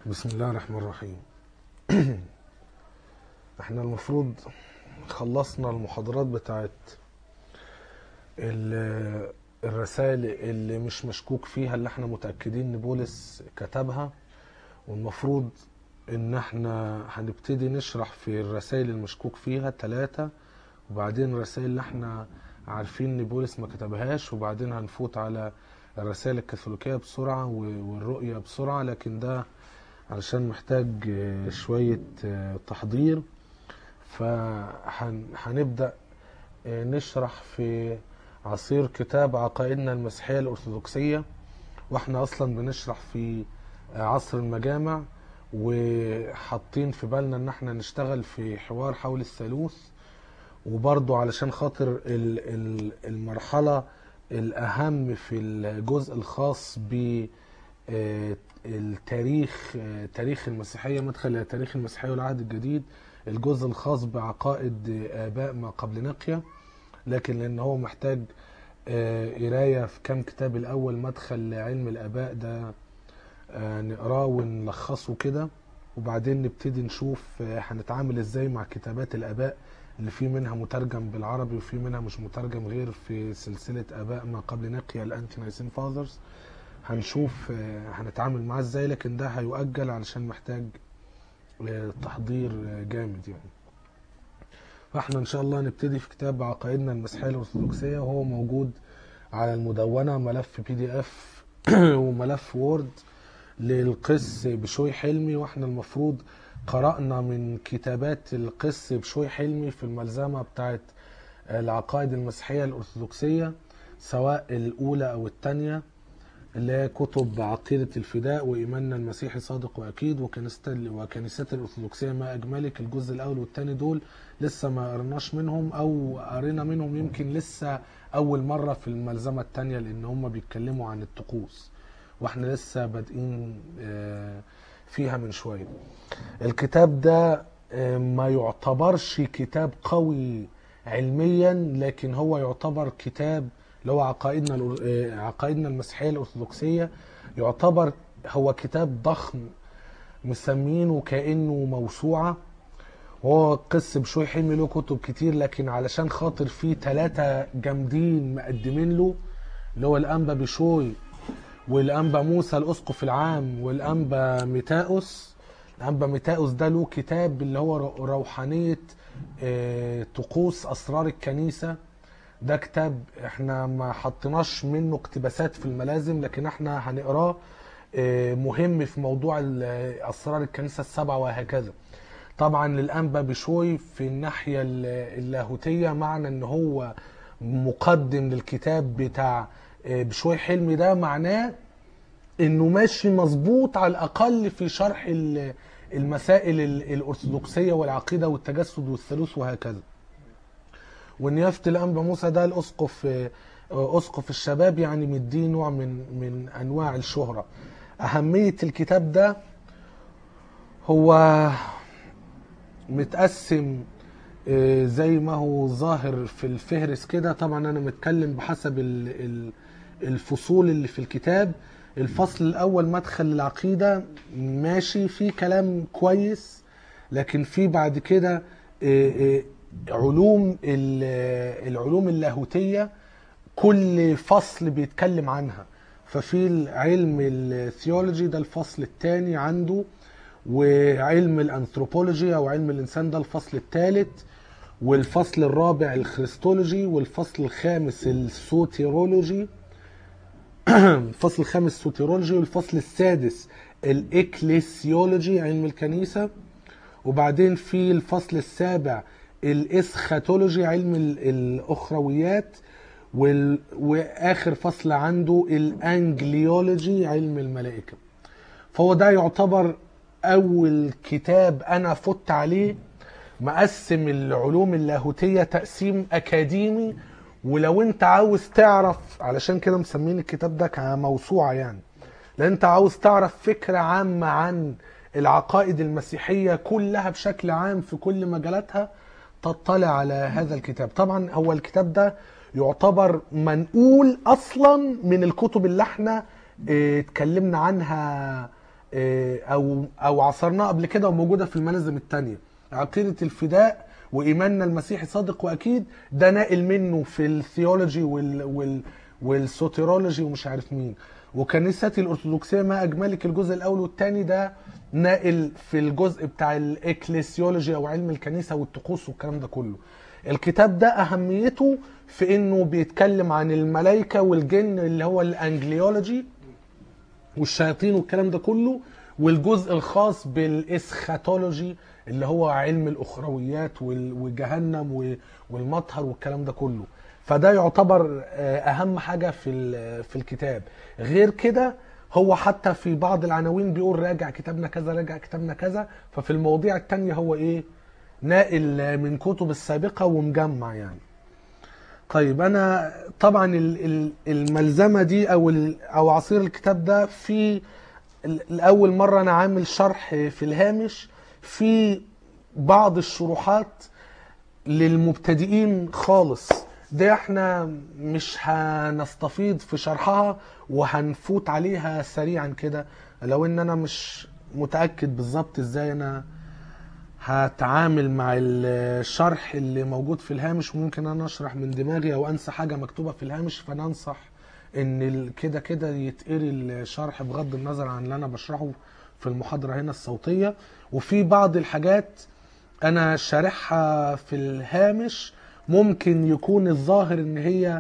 بسم الله الرحمن الرحيم. احنا المفروض خلصنا المحاضرات بتاعت الرسائل اللي مش مشكوك فيها، اللي احنا متأكدين ان بولس كتبها، والمفروض ان احنا هنبتدي نشرح في الرسائل المشكوك فيها 3، وبعدين الرسائل اللي احنا عارفين ان بولس ما كتبهاش، وبعدين هنفوت على الرسائل الكاثوليكية بسرعة والرؤية بسرعة، لكن ده علشان محتاج شوية تحضير. فهنبدأ نشرح في عصير كتاب عقائدنا المسيحية الأرثوذكسية، واحنا أصلا بنشرح في عصر المجامع، وحاطين في بالنا ان احنا نشتغل في حوار حول الثالوث، وبرضو علشان خاطر المرحلة الأهم في الجزء الخاص ب تاريخ المسيحية، مدخل إلى تاريخ المسيحية والعهد الجديد، الجزء الخاص بعقائد آباء ما قبل نقية، لكن لأن هو محتاج قراية في كام كتاب الأول، مدخل لعلم الآباء ده نقراه ونلخصه كده، وبعدين نبتدي نشوف هنتعامل ازاي مع كتابات الآباء اللي في منها مترجم بالعربي وفي منها مش مترجم غير في سلسلة آباء ما قبل نقية الأنتي نايسين فاذرز. هنشوف هنتعامل معاه ازاي، لكن ده هيؤجل علشان محتاج تحضير جامد يعني. فاحنا ان شاء الله نبتدي في كتاب عقائدنا المسيحية الأرثوذكسية، وهو موجود على المدونة، ملف PDF وملف وورد للقس بشوي حلمي. واحنا المفروض قرأنا من كتابات القس بشوي حلمي في الملزمة بتاعت العقائد المسيحية الأرثوذكسية، سواء الأولى أو الثانية، اللي هي كتب عقيدة الفداء وإيماننا المسيحي صادق وأكيد وكنيسة الأرثوذكسية ما أجملك. الجزء الأول والثاني دول لسه ما قرناش منهم، أو قرينا منهم يمكن لسه أول مرة في الملزمة الثانية، لأن هم بيتكلموا عن الطقوس واحنا لسه بادئين فيها من شوية. الكتاب ده ما يعتبرش كتاب قوي علميا، لكن هو يعتبر كتاب اللي هو عقائدنا المسيحية الأرثوذكسية، يعتبر هو كتاب ضخم مسمينه كأنه موسوعة. وهو قس بشوي حلمي له كتب كتير، لكن علشان خاطر فيه 3 جامدين مقدمين له، اللي هو الأنبا بشوي والأنبا موسى الأسقف العام والأنبا ميتاؤس. الأنبا ميتاؤس ده له كتاب اللي هو روحانية طقوس أسرار الكنيسة. ده كتاب احنا ما حطيناش منه اقتباسات في الملازم، لكن احنا هنقراه، مهم في موضوع أسرار الكنيسة ال7 وهكذا. طبعا للأنبا بشوي في الناحية اللاهوتية، معنى ان هو مقدم للكتاب بتاع بشوي حلمي، ده معناه انه ماشي مظبوط على الاقل في شرح المسائل الارثوذكسيه والعقيده والتجسد والثالوث وهكذا. ونيافه الانبا موسى ده الاسقف، اسقف الشباب، يعني مديه نوع من انواع الشهره. اهميه الكتاب ده، هو متقسم زي ما هو ظاهر في الفهرس كده. طبعا انا متكلم بحسب الفصول اللي في الكتاب. الفصل الاول مدخل العقيدة، ماشي فيه كلام كويس، لكن في بعد كده العلوم اللاهوتية كل فصل بيتكلم عنها. ففي علم الثيولوجي ده الفصل الثاني عنده، وعلم الانثروبولوجي او علم الانسان ده الفصل الثالث، والفصل الرابع الخريستولوجي، والفصل الخامس السوتيرولوجي الفصل الخامس السوتيرولوجي، والفصل السادس الاكليسيولوجي علم الكنيسة، وبعدين في الفصل السابع الاسخاتولوجي علم الاخرويات، واخر فصل عنده الانجليولوجي علم الملائكة. فهو ده يعتبر اول كتاب انا فت عليه مقسم العلوم اللاهوتية تقسيم اكاديمي. ولو انت عاوز تعرف، علشان كده مسمين الكتاب ده كموسوعة يعني، لان انت عاوز تعرف فكرة عامة عن العقائد المسيحية كلها بشكل عام في كل مجالاتها، تطلع على هذا الكتاب. طبعا هو الكتاب ده يعتبر منقول اصلا من الكتب اللي احنا اتكلمنا عنها او عصرناها قبل كده وموجوده في المنازم التانية. عقيده الفداء وايماننا المسيحي صادق واكيد، ده ناقل منه في الثيولوجي والسوتيرولوجي ومش عارف مين. وكنيستي الارثوذكسيه ما اجملك الجزء الاول والثاني ده ناقل في الجزء بتاع الاكليسيولوجي او علم الكنيسه والطقوس والكلام ده كله. الكتاب ده اهميته في انه بيتكلم عن الملائكه والجن اللي هو الانجليولوجي والشياطين والكلام ده كله، والجزء الخاص بالاسخاتولوجي اللي هو علم الاخرويات وجهنم والمطهر والكلام ده كله. فده يعتبر اهم حاجه في الكتاب. غير كده هو حتى في بعض العناوين بيقول راجع كتابنا كذا راجع كتابنا كذا، ففي المواضيع التانية هو ايه ناقل من كتب السابقه ومجمع يعني. طيب انا طبعا الملزمه دي او عصير الكتاب ده في الاول مره انا عامل شرح في الهامش في بعض الشروحات للمبتدئين خالص، ده احنا مش هنستفيض في شرحها وهنفوت عليها سريعا كده، لو ان انا مش متاكد بالظبط ازاي انا هتعامل مع الشرح اللي موجود في الهامش، وممكن انا اشرح من دماغي او انسى حاجه مكتوبه في الهامش، فننصح ان كده كده يتقري الشرح بغض النظر عن اللي انا بشرحه في المحاضره هنا الصوتيه. وفي بعض الحاجات انا شارحها في الهامش ممكن يكون الظاهر ان هي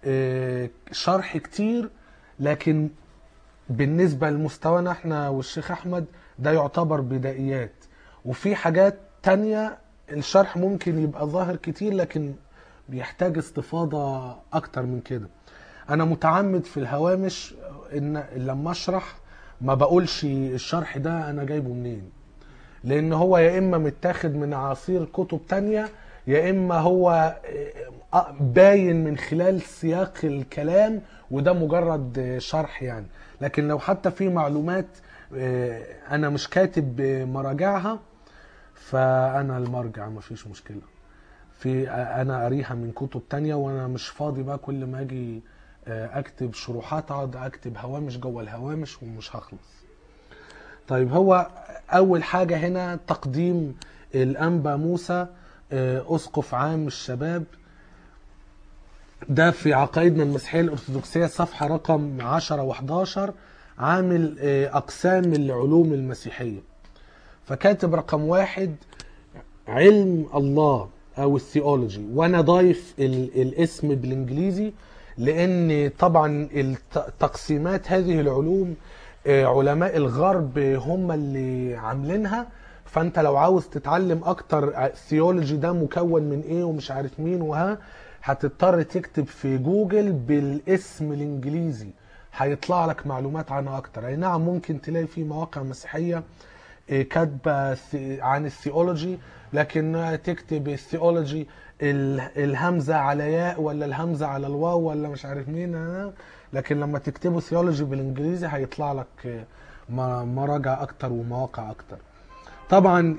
شرح كتير، لكن بالنسبه لمستوانا احنا والشيخ احمد ده يعتبر بدائيات. وفي حاجات تانية الشرح ممكن يبقى ظاهر كتير لكن بيحتاج استفاضة اكتر من كده. انا متعمد في الهوامش ان لما اشرح ما بقولش الشرح ده انا جايبه منين، لان هو يا اما متاخد من عصير كتب تانية يا اما هو باين من خلال سياق الكلام وده مجرد شرح يعني. لكن لو حتى في معلومات انا مش كاتب مراجعها فانا المرجع مفيش مشكلة في انا قاريها من كتب تانية، وانا مش فاضي بقى كل ما اجي اكتب شروحات اقعد اكتب هوامش جوه الهوامش ومش هخلص. طيب هو اول حاجة هنا تقديم الانبا موسى اسقف عام الشباب، ده في عقائدنا المسيحية الارثوذكسية صفحة رقم 10 و11 عامل اقسام العلوم المسيحية. فكاتب رقم 1 علم الله او الثيولوجي، وانا ضايف الاسم بالانجليزي لان طبعا تقسيمات هذه العلوم علماء الغرب هم اللي عاملينها، فانت لو عاوز تتعلم اكتر الثيولوجي ده مكون من ايه ومش عارف مين هتضطر تكتب في جوجل بالاسم الانجليزي هيطلع لك معلومات عنها اكتر. اي نعم ممكن تلاقي في مواقع مسيحية كاتبه عن الثيولوجي، لكن تكتب الثيولوجي الهمزه على ياء ولا الهمزه على الواو ولا مش عارف مين، لكن لما تكتبه ثيولوجي بالانجليزي هيطلع لك مراجع اكتر ومواقع اكتر. طبعا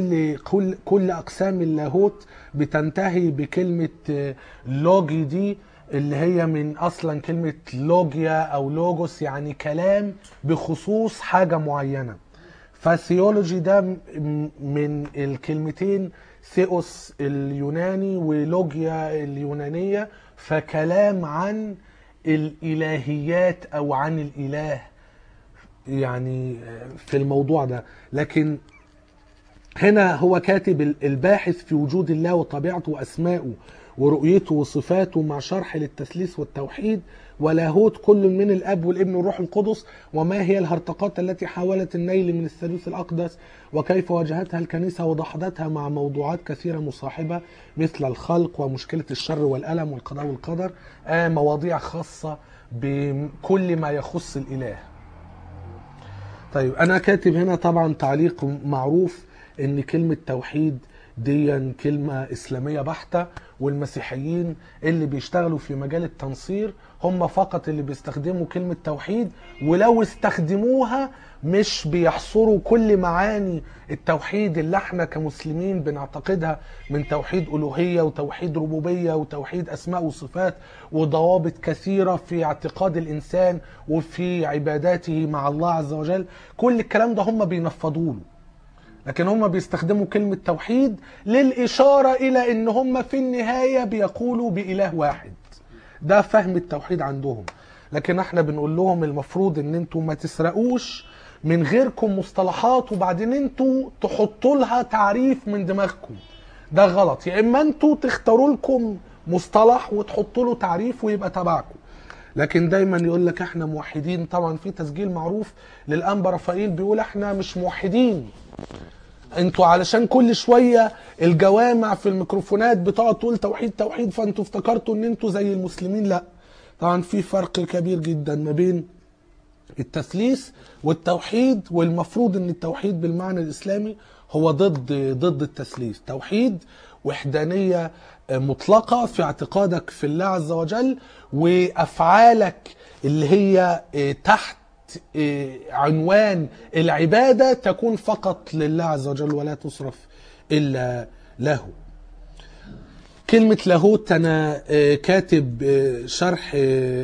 كل اقسام اللاهوت بتنتهي بكلمه لوجي دي اللي هي من اصلا كلمه لوجيا او لوجوس يعني كلام بخصوص حاجه معينه. فالثيولوجي ده من الكلمتين ثيوس اليوناني ولوجيا اليونانية، فكلام عن الإلهيات أو عن الإله يعني في الموضوع ده. لكن هنا هو كاتب الباحث في وجود الله وطبيعته وأسمائه ورؤيته وصفاته مع شرح للتثليث والتوحيد ولاهوت كل من الاب والابن والروح القدس، وما هي الهرطقات التي حاولت النيل من الثالوث الاقدس وكيف واجهتها الكنيسه ودحضتها مع موضوعات كثيره مصاحبه مثل الخلق ومشكله الشر والالم والقضاء والقدر، مواضيع خاصه بكل ما يخص الاله. طيب انا كاتب هنا طبعا تعليق معروف ان كلمه توحيد دي كلمة إسلامية بحتة، والمسيحيين اللي بيشتغلوا في مجال التنصير هم فقط اللي بيستخدموا كلمة توحيد، ولو استخدموها مش بيحصروا كل معاني التوحيد اللي احنا كمسلمين بنعتقدها من توحيد ألوهية وتوحيد ربوبية وتوحيد أسماء وصفات وضوابط كثيرة في اعتقاد الإنسان وفي عباداته مع الله عز وجل. كل الكلام ده هم بينفضوه، لكن هم بيستخدموا كلمة توحيد للإشارة إلى إن هم في النهاية بيقولوا بإله واحد. ده فهم التوحيد عندهم. لكن احنا بنقول لهم المفروض ان انتوا ما تسرقوش من غيركم مصطلحات وبعدين انتوا تحطوا لها تعريف من دماغكم. ده غلط. يا اما انتوا تختاروا لكم مصطلح وتحطوا له تعريف ويبقى تبعكم. لكن دايما يقول لك احنا موحدين. طبعا في تسجيل معروف للأنبا رفائيل بيقول احنا مش موحدين، انتوا علشان كل شوية الجوامع في الميكروفونات بتقعد تقول توحيد توحيد فانتوا افتكرتوا ان انتوا زي المسلمين. لا، طبعا في فرق كبير جدا ما بين التثليث والتوحيد، والمفروض ان التوحيد بالمعنى الاسلامي هو ضد التثليث. توحيد وحدانية مطلقة في اعتقادك في الله عز وجل، وافعالك اللي هي تحت عنوان العبادة تكون فقط لله عز وجل ولا تصرف إلا له. كلمة لاهوت أنا كاتب شرح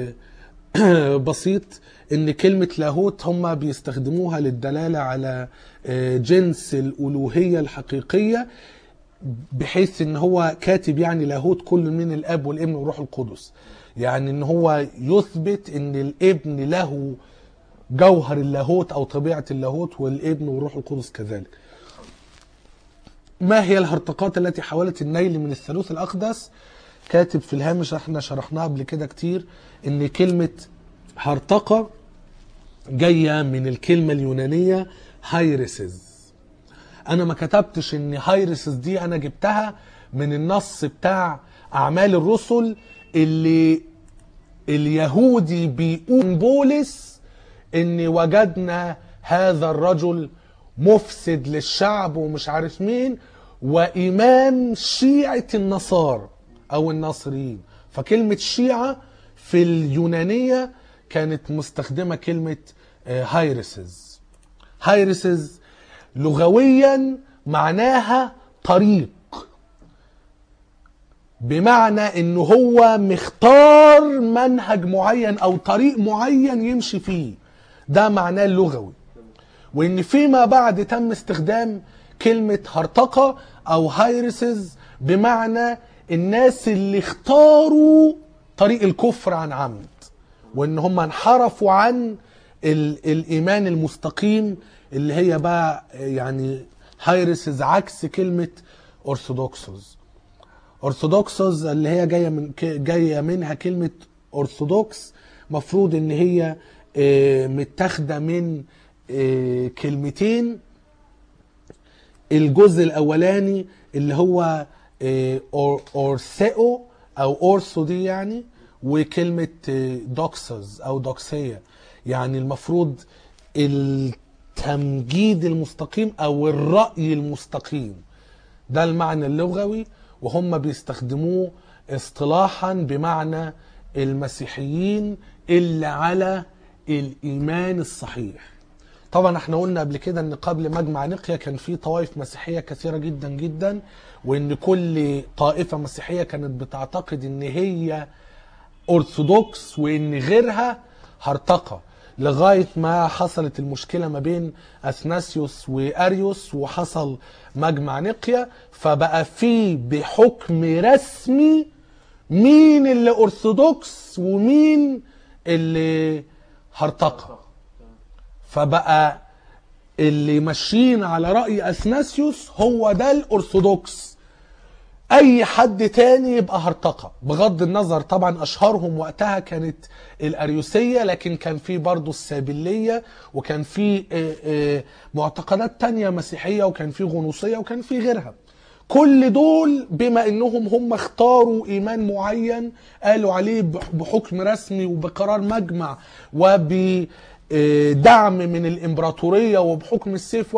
بسيط إن كلمة لاهوت هم بيستخدموها للدلالة على جنس الألوهية الحقيقية، بحيث إن هو كاتب يعني لاهوت كل من الأب والابن والروح القدس، يعني إن هو يثبت إن الابن له جوهر اللاهوت أو طبيعة اللاهوت والابن والروح القدس كذلك. ما هي الهرطقات التي حاولت النيل من الثالوث الأقدس؟ كاتب في الهامش، احنا شرحناها قبل كده كتير، ان كلمة هرطقة جاية من الكلمة اليونانية هايرسز. انا ما كتبتش ان هايرسز دي، انا جبتها من النص بتاع أعمال الرسل اللي اليهودي بيقول بولس ان وجدنا هذا الرجل مفسد للشعب ومش عارف مين، وإمام شيعة النصارى أو الناصريين. فكلمة شيعة في اليونانية كانت مستخدمة كلمة هايرسز. هايرسز لغويا معناها طريق، بمعنى انه هو مختار منهج معين او طريق معين يمشي فيه. ده معناه اللغوي. وان فيما بعد تم استخدام كلمة هرطقة او هايرسز بمعنى الناس اللي اختاروا طريق الكفر عن عمد، وان هم انحرفوا عن الايمان المستقيم اللي هي بقى يعني هايرسز عكس كلمة أرثوذكسوس. أرثوذكسوس اللي هي جاية منها كلمة أرثوذكس، مفروض ان هي متاخده من كلمتين. الجزء الاولاني اللي هو اورثيو او اورثو دي يعني، وكلمه دوكسز او دوكسيه يعني المفروض التمجيد المستقيم او الرأي المستقيم. ده المعنى اللغوي، وهم بيستخدموه اصطلاحا بمعنى المسيحيين اللي على الإيمان الصحيح. طبعا احنا قلنا قبل كده ان قبل مجمع نقيا كان في طوائف مسيحية كثيرة جدا جدا، وان كل طائفة مسيحية كانت بتعتقد ان هي أرثوذكس وان غيرها هرطقة، لغاية ما حصلت المشكلة ما بين أثناسيوس وأريوس وحصل مجمع نقيا، فبقى في بحكم رسمي مين اللي أرثوذكس ومين اللي هرطقة. فبقى اللي ماشيين على رأي أثناسيوس هو ده الأرثوذكس، أي حد تاني يبقى هرطقة. بغض النظر طبعا أشهرهم وقتها كانت الأريوسية، لكن كان في برضو السابلية، وكان في معتقدات تانية مسيحية، وكان في غنوصية، وكان في غيرها. كل دول بما انهم هم اختاروا ايمان معين قالوا عليه بحكم رسمي وبقرار مجمع وبدعم من الامبراطورية وبحكم السيف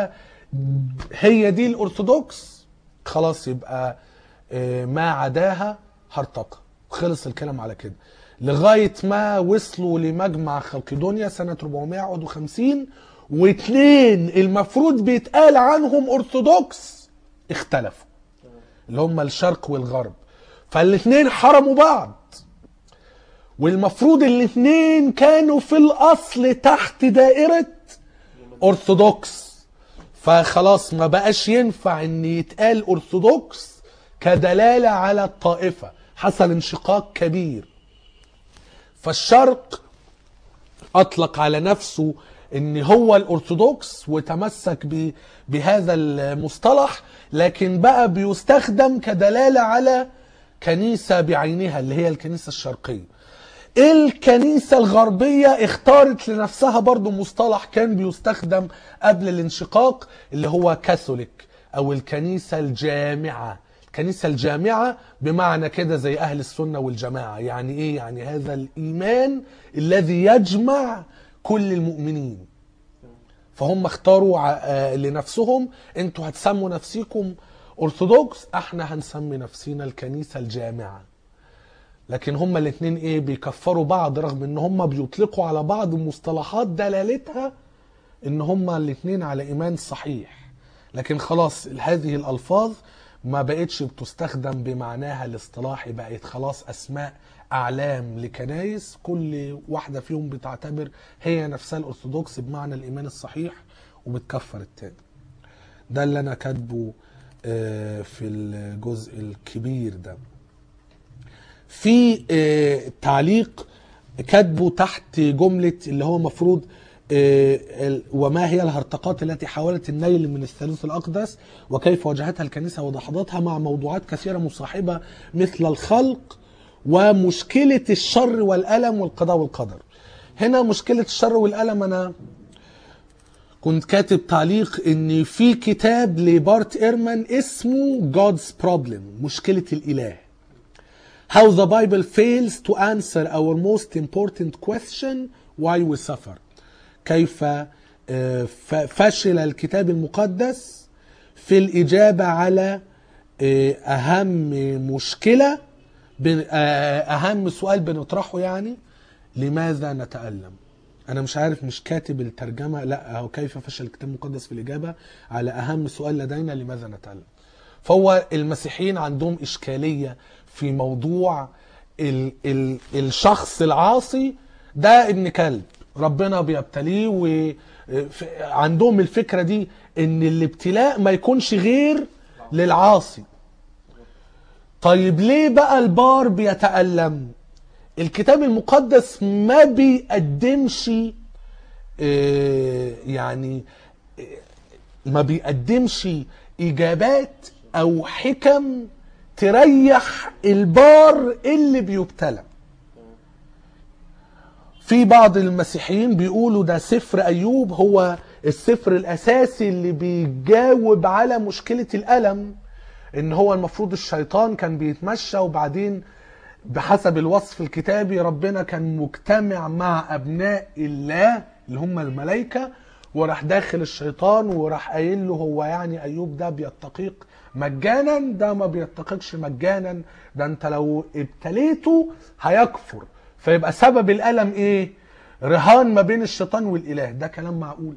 هي دي الارثوذكس، خلاص يبقى ما عداها هرطقة. خلص الكلام على كده. لغاية ما وصلوا لمجمع خلقدونيا سنة 451. واثنين المفروض بيتقال عنهم أرثوذكس اختلفوا، اللي هم الشرق والغرب. فالاثنين حرموا بعض، والمفروض الاثنين كانوا في الأصل تحت دائرة أرثوذكس. فخلاص ما بقاش ينفع ان يتقال أرثوذكس كدلالة على الطائفة، حصل انشقاق كبير. فالشرق أطلق على نفسه ان هو الأرثوذكس وتمسك بهذا المصطلح، لكن بقى بيستخدم كدلالة على كنيسة بعينها اللي هي الكنيسة الشرقية. الكنيسة الغربية اختارت لنفسها برضو مصطلح كان بيستخدم قبل الانشقاق، اللي هو كاثوليك او الكنيسة الجامعة. الكنيسة الجامعة بمعنى كده زي اهل السنة والجماعة. يعني ايه؟ يعني هذا الايمان الذي يجمع كل المؤمنين. فهم اختاروا لنفسهم انتوا هتسموا نفسيكم أرثوذكس، احنا هنسمي نفسينا الكنيسة الجامعة. لكن هما الاثنين ايه؟ بيكفروا بعض، رغم ان هما بيطلقوا على بعض مصطلحات دلالتها ان هما الاثنين على ايمان صحيح. لكن خلاص هذه الالفاظ ما بقتش بتستخدم بمعناها الاصطلاحي، بقت خلاص اسماء اعلام لكنايس كل واحدة فيهم بتعتبر هي نفسها الأرثوذكس بمعنى الايمان الصحيح وبتكفر التاني. ده اللي انا كاتبه في الجزء الكبير ده. في تعليق كاتبه تحت جملة اللي هو مفروض وما هي الهرطقات التي حاولت النيل من الثالوث الأقدس وكيف واجهتها الكنيسة ودحضتها مع موضوعات كثيرة مصاحبة مثل الخلق ومشكلة الشر والألم والقضاء والقدر. هنا مشكلة الشر والألم، أنا كنت كاتب تعليق ان في كتاب لبارت إيرمان اسمه God's Problem، مشكلة الإله. How the Bible fails to answer our most important question why we suffer. كيف فشل الكتاب المقدس في الإجابة على أهم مشكلة، أهم سؤال بنطرحه، يعني لماذا نتألم. أنا مش عارف، مش كاتب الترجمة، لا هو كيف فشل الكتاب المقدس في الإجابة على أهم سؤال لدينا لماذا نتألم. فهو المسيحيين عندهم إشكالية في موضوع الشخص العاصي ده ابن كلب ربنا بيبتليه، وعندهم الفكرة دي ان الابتلاء ما يكونش غير للعاصي. طيب ليه بقى البار بيتألم؟ الكتاب المقدس ما بيقدمش يعني ما بيقدمش إجابات أو حكم تريح البار اللي بيبتلى. في بعض المسيحيين بيقولوا ده سفر أيوب هو السفر الأساسي اللي بيجاوب على مشكلة الألم، إن هو المفروض الشيطان كان بيتمشى وبعدين بحسب الوصف الكتابي ربنا كان مجتمع مع أبناء الله اللي هم الملائكة، وراح داخل الشيطان وراح قايل له هو يعني أيوب ده بيتقيق مجانا؟ ده ما بيتقيقش مجانا، ده انت لو ابتليته هيكفر، فيبقى سبب الألم ايه؟ رهان ما بين الشيطان والإله. ده كلام معقول؟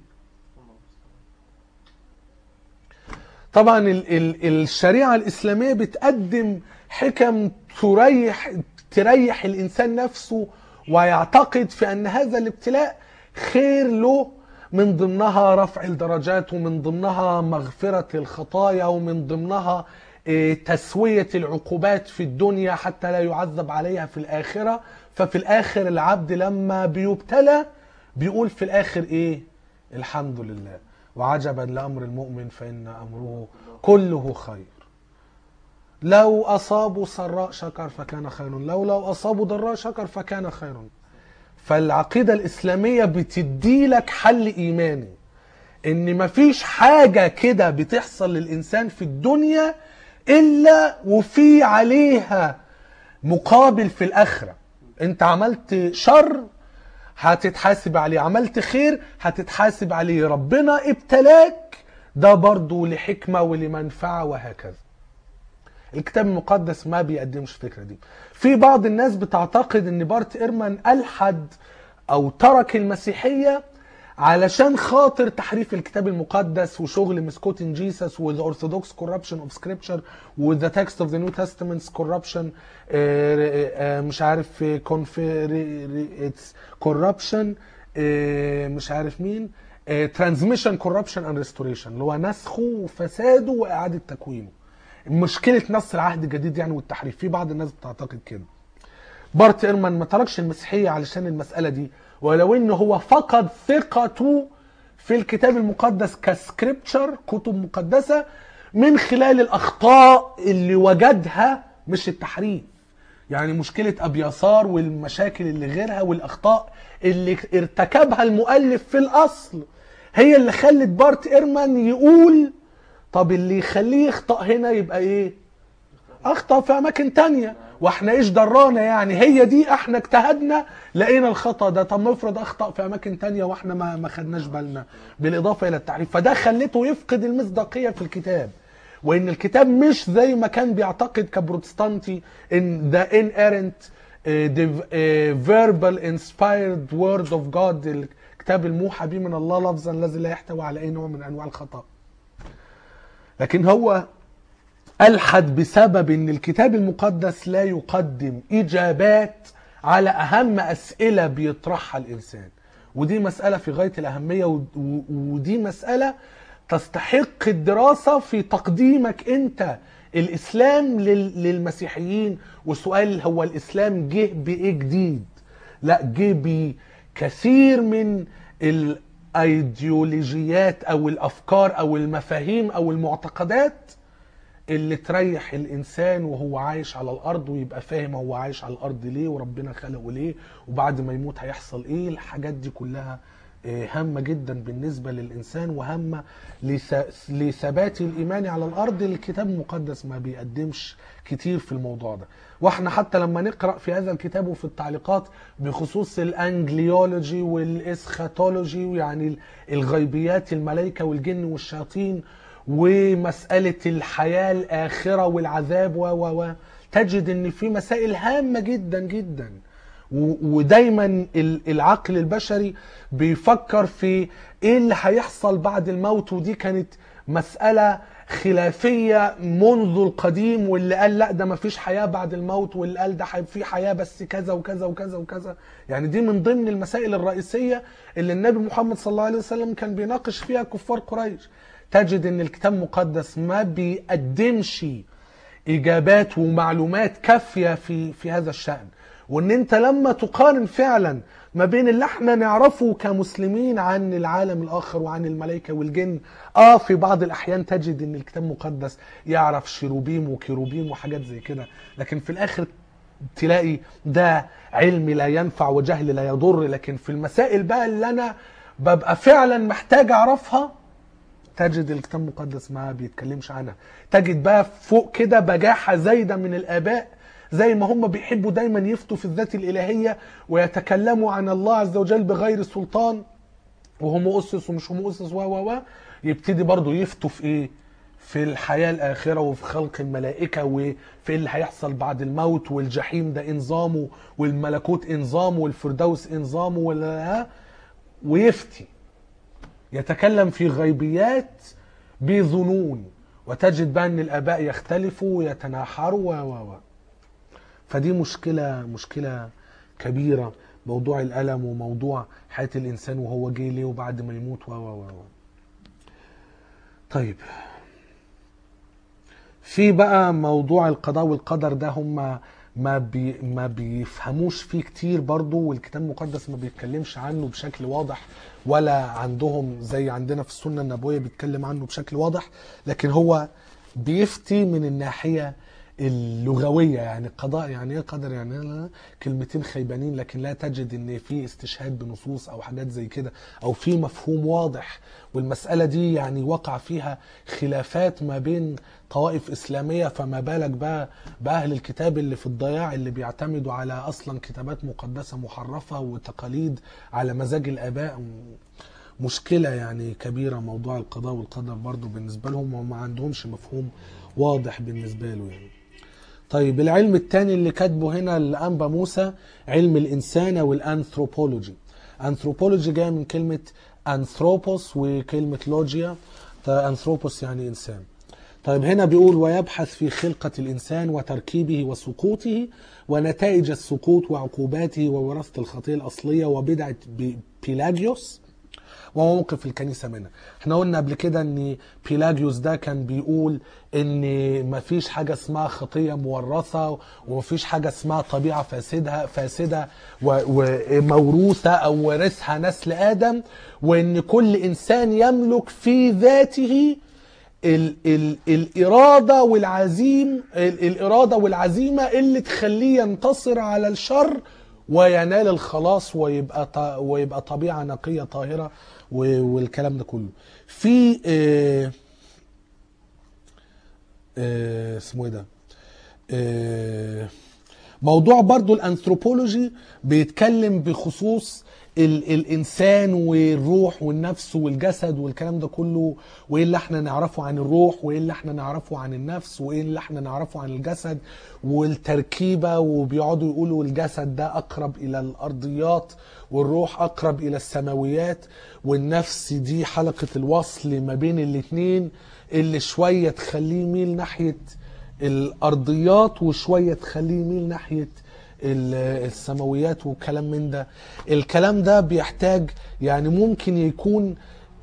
طبعا الشريعة الإسلامية بتقدم حكم تريح الإنسان نفسه ويعتقد في أن هذا الابتلاء خير له، من ضمنها رفع الدرجات، ومن ضمنها مغفرة الخطايا، ومن ضمنها تسوية العقوبات في الدنيا حتى لا يعذب عليها في الآخرة. ففي الآخر العبد لما بيبتلى بيقول في الآخر إيه؟ الحمد لله، وعجبا لأمر المؤمن فإن أمره كله خير. لو أصابوا سراء شكر فكان خير، لو أصابوا ضراء شكر فكان خير. فالعقيدة الإسلامية بتدي لك حل إيماني إن مفيش حاجة كده بتحصل للإنسان في الدنيا إلا وفي عليها مقابل في الآخرة. أنت عملت شر هتتحاسب عليه، عملت خير هتتحاسب عليه، ربنا ابتلاك ده برضو لحكمة ولمنفعة وهكذا. الكتاب المقدس ما بيقدمش الفكرة دي. في بعض الناس بتعتقد ان بارت ايرمان ألحد او ترك المسيحية علشان خاطر تحريف الكتاب المقدس وشغل مسكوتين جيسس وذا اورثودوكس كوربشن اوف سكريبتشر وذا تكست اوف ذا نيو تestament كوربشن، مش عارف كونفيريتس كوربشن، مش عارف مين، ترانزميشن كوربشن اند ريستوريشن، اللي هو نسخه وفساده واعاده تكوينه. مشكله نص العهد الجديد يعني والتحريف، في بعض الناس بتعتقد كده. بارت ايرمان ما تركش المسيحيه علشان المساله دي، ولو انه هو فقد ثقته في الكتاب المقدس كسكريبتشر كتب مقدسه من خلال الاخطاء اللي وجدها، مش التحريف. يعني مشكله ابياثار والمشاكل اللي غيرها والاخطاء اللي ارتكبها المؤلف في الاصل هي اللي خلت بارت ايرمان يقول طب اللي يخليه يخطأ هنا يبقى ايه؟ اخطأ في اماكن تانية، واحنا ايش درانا يعني؟ هي دي احنا اجتهدنا لقينا الخطأ ده، طب افرض اخطأ في اماكن تانية واحنا ما خدناش بالنا، بالاضافة الى التعريف. فده خلته يفقد المصداقية في الكتاب، وان الكتاب مش زي ما كان بيعتقد كبروتستانتي ان the inerrant verbal inspired word of God، الكتاب الموحى به من الله لفظا الذي لا يحتوي على اي نوع من انواع الخطأ. لكن هو ألحد بسبب ان الكتاب المقدس لا يقدم اجابات على اهم اسئلة بيطرحها الانسان، ودي مسألة في غاية الاهمية، ودي مسألة تستحق الدراسة في تقديمك انت الاسلام للمسيحيين. وسؤال هو الاسلام جه بايه جديد؟ لا، جه بكثير من الايديولوجيات او الافكار او المفاهيم او المعتقدات اللي تريح الانسان وهو عايش على الارض، ويبقى فاهم هو عايش على الارض ليه، وربنا خلقه ليه، وبعد ما يموت هيحصل ايه. الحاجات دي كلها هامة جدا بالنسبة للإنسان، وهامة لثبات الإيمان على الأرض. الكتاب المقدس ما بيقدمش كتير في الموضوع ده. واحنا حتى لما نقرأ في هذا الكتاب وفي التعليقات بخصوص الأنجليولوجي والإسخاتولوجي، يعني الغيبيات، الملائكة والجن والشياطين، ومسألة الحياة الآخرة والعذاب و تجد ان في مسائل هامة جدا جدا. ودايما العقل البشري بيفكر في ايه اللي هيحصل بعد الموت، ودي كانت مسألة خلافية منذ القديم، واللي قال لا ده مفيش حياة بعد الموت، واللي قال ده في حياة بس كذا وكذا وكذا وكذا. يعني دي من ضمن المسائل الرئيسية اللي النبي محمد صلى الله عليه وسلم كان بيناقش فيها كفار قريش. تجد ان الكتاب المقدس ما بيقدمش اجابات ومعلومات كافية في هذا الشأن. وان انت لما تقارن فعلا ما بين اللي احنا نعرفه كمسلمين عن العالم الاخر وعن الملائكة والجن، في بعض الاحيان تجد ان الكتاب المقدس يعرف شيروبيم وكيروبيم وحاجات زي كده، لكن في الاخر تلاقي ده علم لا ينفع وجهل لا يضر. لكن في المسائل بقى اللي انا ببقى فعلا محتاج اعرفها، تجد الكتاب المقدس ما بيتكلمش عنها. تجد بقى فوق كده بجاحة زايدة من الآباء، زي ما هم بيحبوا دايما يفتوا في الذات الإلهية ويتكلموا عن الله عز وجل بغير سلطان، وهم أسس ومش هم أسس يبتدي برضو يفتوا في إيه؟ في الحياة الآخرة وفي خلق الملائكة وفي اللي هيحصل بعد الموت، والجحيم ده إنظامه، والملكوت إنظامه، والفردوس إنظامه، ويفتي يتكلم في غيبيات بظنون. وتجد بقى ان الاباء يختلفوا ويتناحروا فدي مشكلة كبيرة، موضوع الألم وموضوع حياة الإنسان وهو جاي ليه وبعد ما يموت طيب، في بقى موضوع القضاء والقدر ده هم ما بيفهموش فيه كتير برضو، والكتاب المقدس ما بيتكلمش عنه بشكل واضح، ولا عندهم زي عندنا في السنة النبوية بيتكلم عنه بشكل واضح. لكن هو بيفتي من الناحية اللغوية، يعني قضاء يعني ايه، قدر يعني كلمتين خيبانين، لكن لا تجد ان في استشهاد بنصوص او حاجات زي كده، او في مفهوم واضح. والمسألة دي يعني وقع فيها خلافات ما بين طوائف إسلامية، فما بالك بقى بأهل الكتاب اللي في الضياع، اللي بيعتمدوا على أصلا كتابات مقدسة محرفة وتقاليد على مزاج الآباء. مشكلة يعني كبيرة موضوع القضاء والقدر برضو بالنسبة لهم، وما عندهمش مفهوم واضح بالنسبة له يعني. طيب العلم الثاني اللي كاتبه هنا الأنبا موسى علم الإنسان والأنثروبولوجي. أنثروبولوجي جاء من كلمة أنثروبوس وكلمة لوجيا. أنثروبوس يعني إنسان. طيب هنا بيقول ويبحث في خلقة الإنسان وتركيبه وسقوطه ونتائج السقوط وعقوباته ووراثة الخطية الأصلية وبدعة بيلاجيوس وموقف الكنيسة منها. احنا قلنا قبل كده ان بيلاجيوس ده كان بيقول ان مفيش حاجة اسمها خطية مورثة ومفيش حاجة اسمها طبيعة فاسدة وموروثة او ورثها نسل آدم، وان كل انسان يملك في ذاته الإرادة والعزيمة اللي تخليه ينتصر على الشر وينال الخلاص ويبقى طبيعة نقية طاهرة والكلام ده كله. في اسمه ايه ده، موضوع برضو الأنثروبولوجي بيتكلم بخصوص الإنسان والروح والنفس والجسد والكلام ده كله، وإيه اللي احنا نعرفه عن الروح وإيه اللي احنا نعرفه عن النفس وإيه اللي احنا نعرفه عن الجسد والتركيبة. وبيقعدوا يقولوا الجسد ده أقرب إلى الأرضيات والروح أقرب إلى السماويات، والنفس دي حلقة الوصل ما بين الاتنين اللي شوية تخليه يميل ناحية الأرضيات وشوية تخليه يميل ناحية السماويات وكلام من ده. الكلام ده بيحتاج يعني ممكن يكون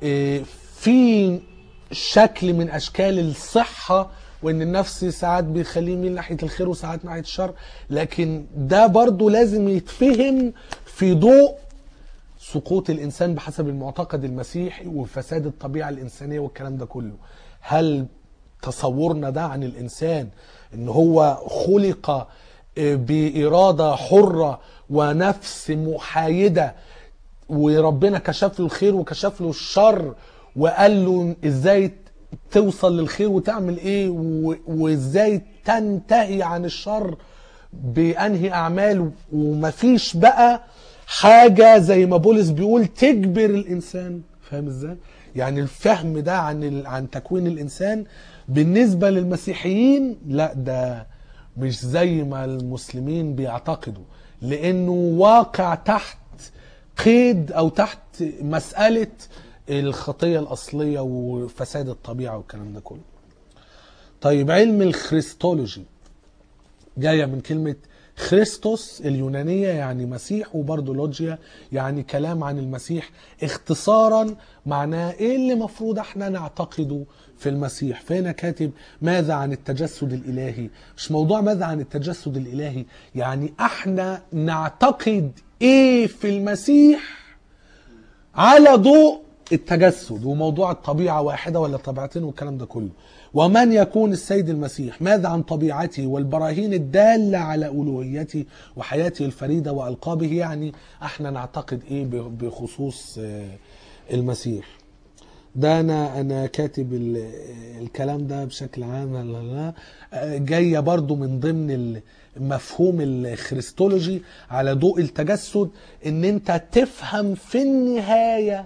في شكل من أشكال الصحة، وإن النفس ساعات بيخليه يميل ناحية الخير وساعات ناحية الشر، لكن ده برضو لازم يتفهم في ضوء سقوط الإنسان بحسب المعتقد المسيحي وفساد الطبيعة الإنسانية والكلام ده كله. هل تصورنا ده عن الإنسان إن هو خلق بإرادة حرة ونفس محايدة وربنا كشف له الخير وكشف له الشر وقال له إزاي توصل للخير وتعمل إيه وإزاي تنتهي عن الشر بأنهي أعمال، ومفيش بقى حاجة زي ما بولس بيقول تجبر الإنسان. فاهم إزاي؟ يعني الفهم ده عن تكوين الإنسان بالنسبة للمسيحيين لا، ده مش زي ما المسلمين بيعتقدوا، لأنه واقع تحت قيد أو تحت مسألة الخطية الأصلية وفساد الطبيعة والكلام ده كله. طيب علم الخريستولوجي جاية من كلمة خريستوس اليونانية يعني مسيح، وبرضه لوجيا يعني كلام عن المسيح. اختصارا معناه ايه اللي مفروض احنا نعتقده في المسيح. فهنا كاتب ماذا عن التجسد الإلهي. مش موضوع ماذا عن التجسد الإلهي، يعني احنا نعتقد ايه في المسيح على ضوء التجسد، وموضوع الطبيعة واحدة ولا طبيعتين والكلام ده كله. ومن يكون السيد المسيح، ماذا عن طبيعته والبراهين الدالة على ألوهيته وحياته الفريدة وألقابه. يعني احنا نعتقد ايه بخصوص المسيح ده. انا كاتب الكلام ده بشكل عام. جاية برضو من ضمن مفهوم الخريستولوجي على ضوء التجسد، ان انت تفهم في النهاية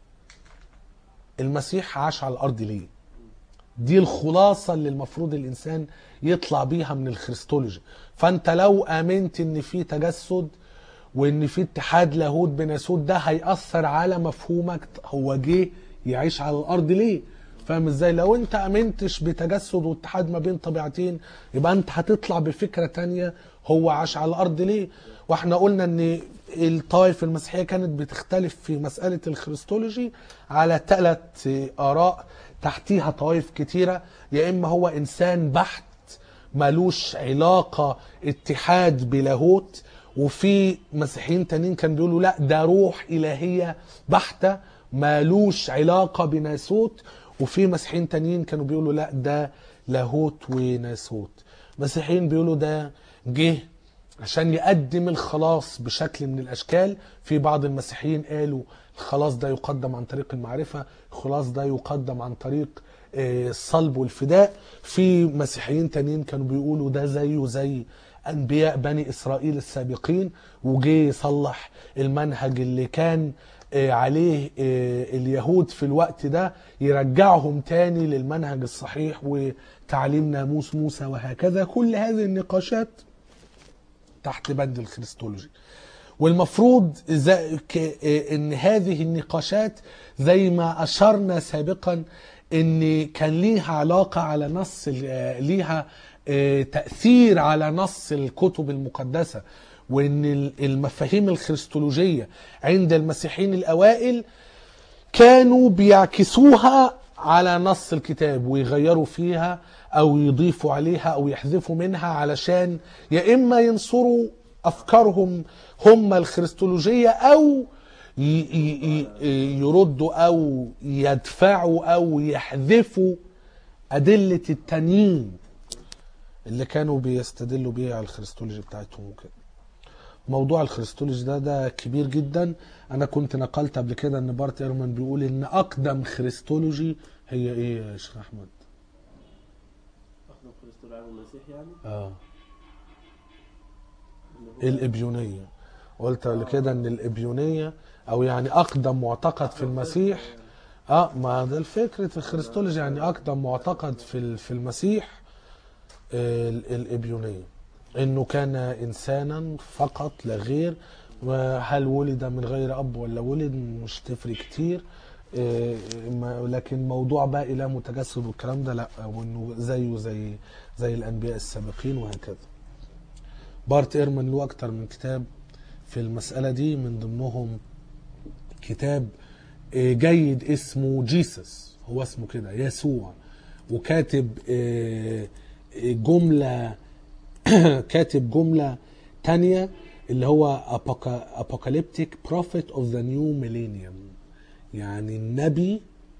المسيح عاش على الارض ليه. دي الخلاصة اللي المفروض الانسان يطلع بيها من الخريستولوجي. فانت لو امنت ان في تجسد وان في اتحاد لاهوت بناسوت، ده هيأثر على مفهومك هو جه يعيش على الارض ليه. فاهم ازاي؟ لو انت امنتش بتجسد واتحاد ما بين طبيعتين، يبقى انت هتطلع بفكرة تانية هو عاش على الارض ليه. واحنا قلنا ان الطائفة المسيحية كانت بتختلف في مسألة الخريستولوجي على 3 آراء تحتيها طوائف كتيرة. يا اما هو انسان بحت ملوش علاقة اتحاد بلاهوت، وفي مسيحيين تانيين كانوا بيقولوا لا ده روح إلهية بحتة مالوش علاقة بناسوت، وفي مسيحيين تانيين كانوا بيقولوا لا ده لاهوت وناسوت. مسيحيين بيقولوا ده جه عشان يقدم الخلاص بشكل من الأشكال. في بعض المسيحيين قالوا الخلاص ده يقدم عن طريق المعرفة، الخلاص ده يقدم عن طريق الصلب والفداء. في مسيحيين تانيين كانوا بيقولوا ده زيه زي أنبياء بني إسرائيل السابقين، وجي يصلح المنهج اللي كان عليه اليهود في الوقت ده يرجعهم تاني للمنهج الصحيح وتعليم ناموس موسى وهكذا. كل هذه النقاشات تحت بند الخريستولوجي. والمفروض ان هذه النقاشات زي ما اشرنا سابقا ان كان ليها علاقة على نص، ليها تأثير على نص الكتب المقدسة، وان المفاهيم الخريستولوجية عند المسيحيين الاوائل كانوا بيعكسوها على نص الكتاب ويغيروا فيها او يضيفوا عليها او يحذفوا منها علشان يا اما ينصروا افكارهم هم الخريستولوجية او يردوا او يدفعوا او يحذفوا ادلة التانيين اللي كانوا بيستدلوا بيها على الخريستولوجي بتاعتهم وكده. موضوع الخريستولوجي ده كبير جدا. انا كنت نقلت قبل كده ان بارت ايرمان بيقول ان اقدم خريستولوجي هي ايه يا شيخ احمد؟ اقدم خريستولوجي عن المسيح يعني؟ الابيونية. قلت قبل كده ان الابيونية او يعني اقدم معتقد في المسيح. ما ده الفكرة الخريستولوجي، يعني اقدم معتقد في المسيح الابيونية، انه كان انسانا فقط لا غير. وهل ولد من غير اب ولا ولد مش تفرق كتير، لكن موضوع بقى اله متجسد والكلام ده لا، وانه زيه زي الانبياء السابقين وهكذا. بارت ايرمان له اكتر من كتاب في المسألة دي، من ضمنهم كتاب جيد اسمه جيسس، هو اسمه كده يسوع، وكاتب جملة كاتب جملة تانية اللي هو Apocalyptic Prophet of the New Millennium، يعني النبي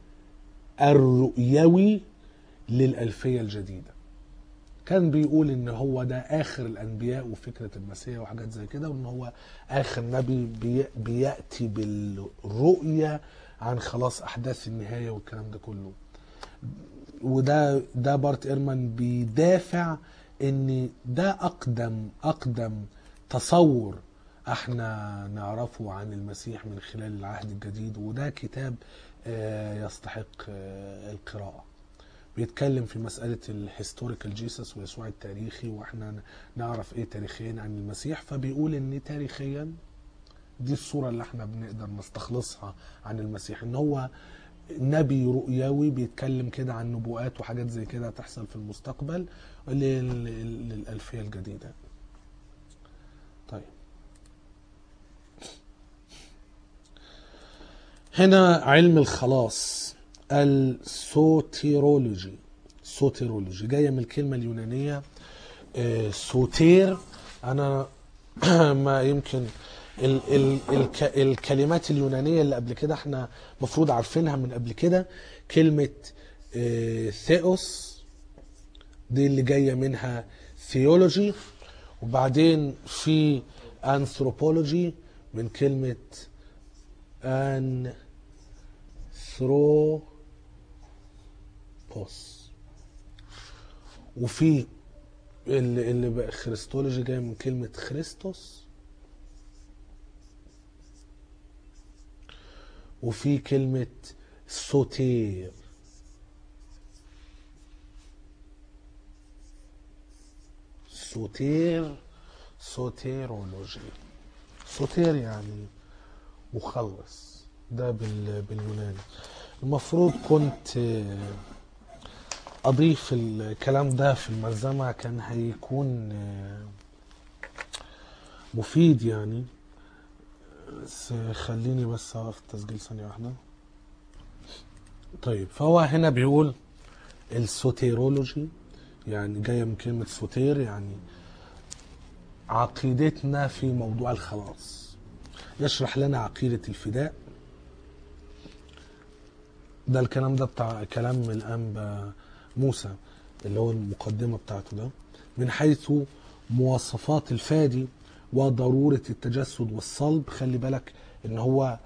الرؤيوي للألفية الجديدة. كان بيقول ان هو ده اخر الانبياء وفكرة المسيح وحاجات زي كده، وان هو اخر نبي بيأتي بالرؤية عن خلاص احداث النهاية والكلام ده كله. وده بارت ايرمان بيدافع ان ده اقدم تصور احنا نعرفه عن المسيح من خلال العهد الجديد، وده كتاب يستحق القراءة. بيتكلم في مسألة الهيستوريكال جيسس ويسوع التاريخي، واحنا نعرف ايه تاريخيا عن المسيح. فبيقول ان تاريخيا دي الصورة اللي احنا بنقدر نستخلصها عن المسيح، ان هو نبي رؤيوي بيتكلم كده عن نبوءات وحاجات زي كده هتحصل في المستقبل للألفية الجديدة. طيب هنا علم الخلاص السوتيرولوجي. سوتيرولوجي جاية من الكلمة اليونانية سوتير. أنا ما يمكن الكلمات اليونانية اللي قبل كده احنا مفروض عارفينها من قبل كده. كلمة ثيوس دي اللي جاية منها ثيولوجي، وبعدين في أنثروبولوجي من كلمة أنثروبوس، وفي اللي بقى خريستولوجي جاي من كلمة خريستوس، وفي كلمة سوتير. سوتيرولوجي. سوتير يعني مخلص، ده باليوناني. المفروض كنت اضيف الكلام ده في الملزمة، كان هيكون مفيد يعني. بس خليني بس اقف التسجيل ثانية واحدة. طيب فهو هنا بيقول السوتيرولوجي يعني جاية من كلمة سوتير، يعني عقيدتنا في موضوع الخلاص. يشرح لنا عقيدة الفداء. ده الكلام ده بتاع كلام من الأنبا موسى اللي هو المقدمة بتاعته ده، من حيث مواصفات الفادي وضرورة التجسد والصلب. خلي بالك ان هو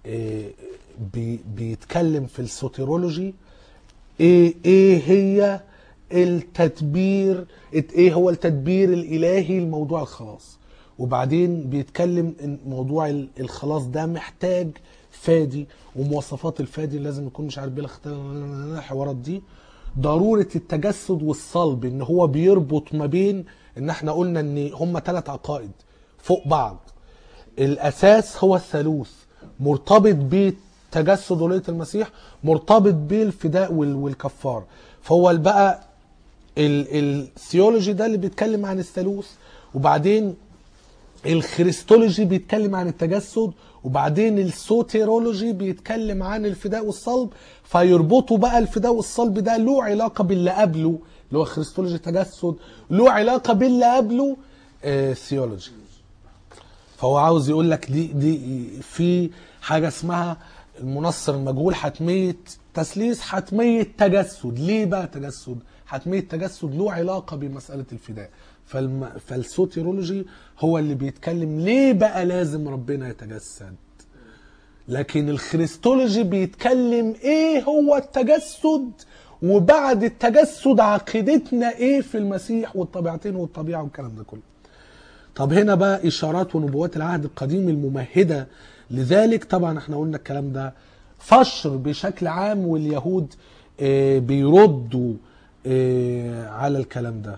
بيتكلم في السوتيرولوجي ايه هي التدبير، ايه هو التدبير الالهي لموضوع الخلاص، وبعدين بيتكلم ان موضوع الخلاص ده محتاج فادي ومواصفات الفادي لازم يكون مش عارف بلا اختلاف الحوارات دي. ضرورة التجسد والصلب ان هو بيربط ما بين ان احنا قلنا ان هم 3 عقائد فوق بعض. الاساس هو الثالوث مرتبط بتجسد ولية المسيح، مرتبط بالفداء والكفار. فهو بقى الثيولوجي ده اللي بيتكلم عن الثالوث، وبعدين الخريستولوجي بيتكلم عن التجسد، وبعدين السوتيرولوجي بيتكلم عن الفداء والصلب. فيربطوا بقى الفداء والصلب ده له علاقة باللي قبله اللي هو خريستولوجي تجسد، له علاقة باللي قبله ثيولوجي. فهو عاوز يقول لك دي في حاجة اسمها المنصر المجهول، حتمية تثليث، حتمية تجسد. ليه بقى تجسد؟ حتمية تجسد له علاقة بمسألة الفداء. فالسوتيرولوجي هو اللي بيتكلم ليه بقى لازم ربنا يتجسد، لكن الخريستولوجي بيتكلم ايه هو التجسد، وبعد التجسد عقيدتنا ايه في المسيح والطبيعتين والطبيعة والكلام ده كله. طب هنا بقى إشارات ونبوات العهد القديم الممهدة لذلك. طبعا احنا قلنا الكلام ده فشر بشكل عام، واليهود بيردوا على الكلام ده.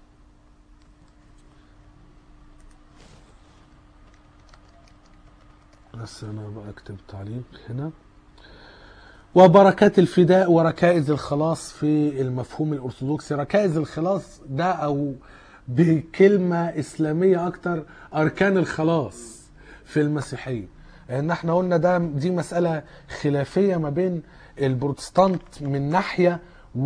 بس انا بقى اكتب تعليق هنا. وبركات الفداء وركائز الخلاص في المفهوم الأرثوذكسي. ركائز الخلاص ده، أو بكلمة إسلامية أكتر، أركان الخلاص في المسيحية. إن احنا قلنا دي مسألة خلافية ما بين البروتستانت من ناحية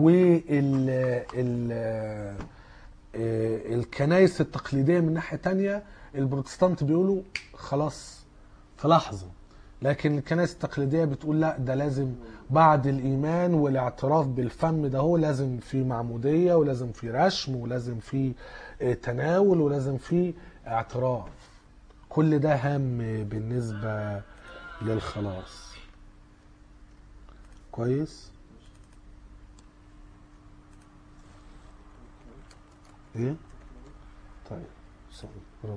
الكنائس التقليدية من ناحية تانية. البروتستانت بيقولوا خلاص في لحظة، لكن الكنائس التقليدية بتقول لا، ده لازم بعد الإيمان والاعتراف بالفم ده هو لازم في معمودية، ولازم في رشم، ولازم في تناول، ولازم في اعتراف. كل ده هام بالنسبة للخلاص. كويس؟ ايه؟ طيب رد.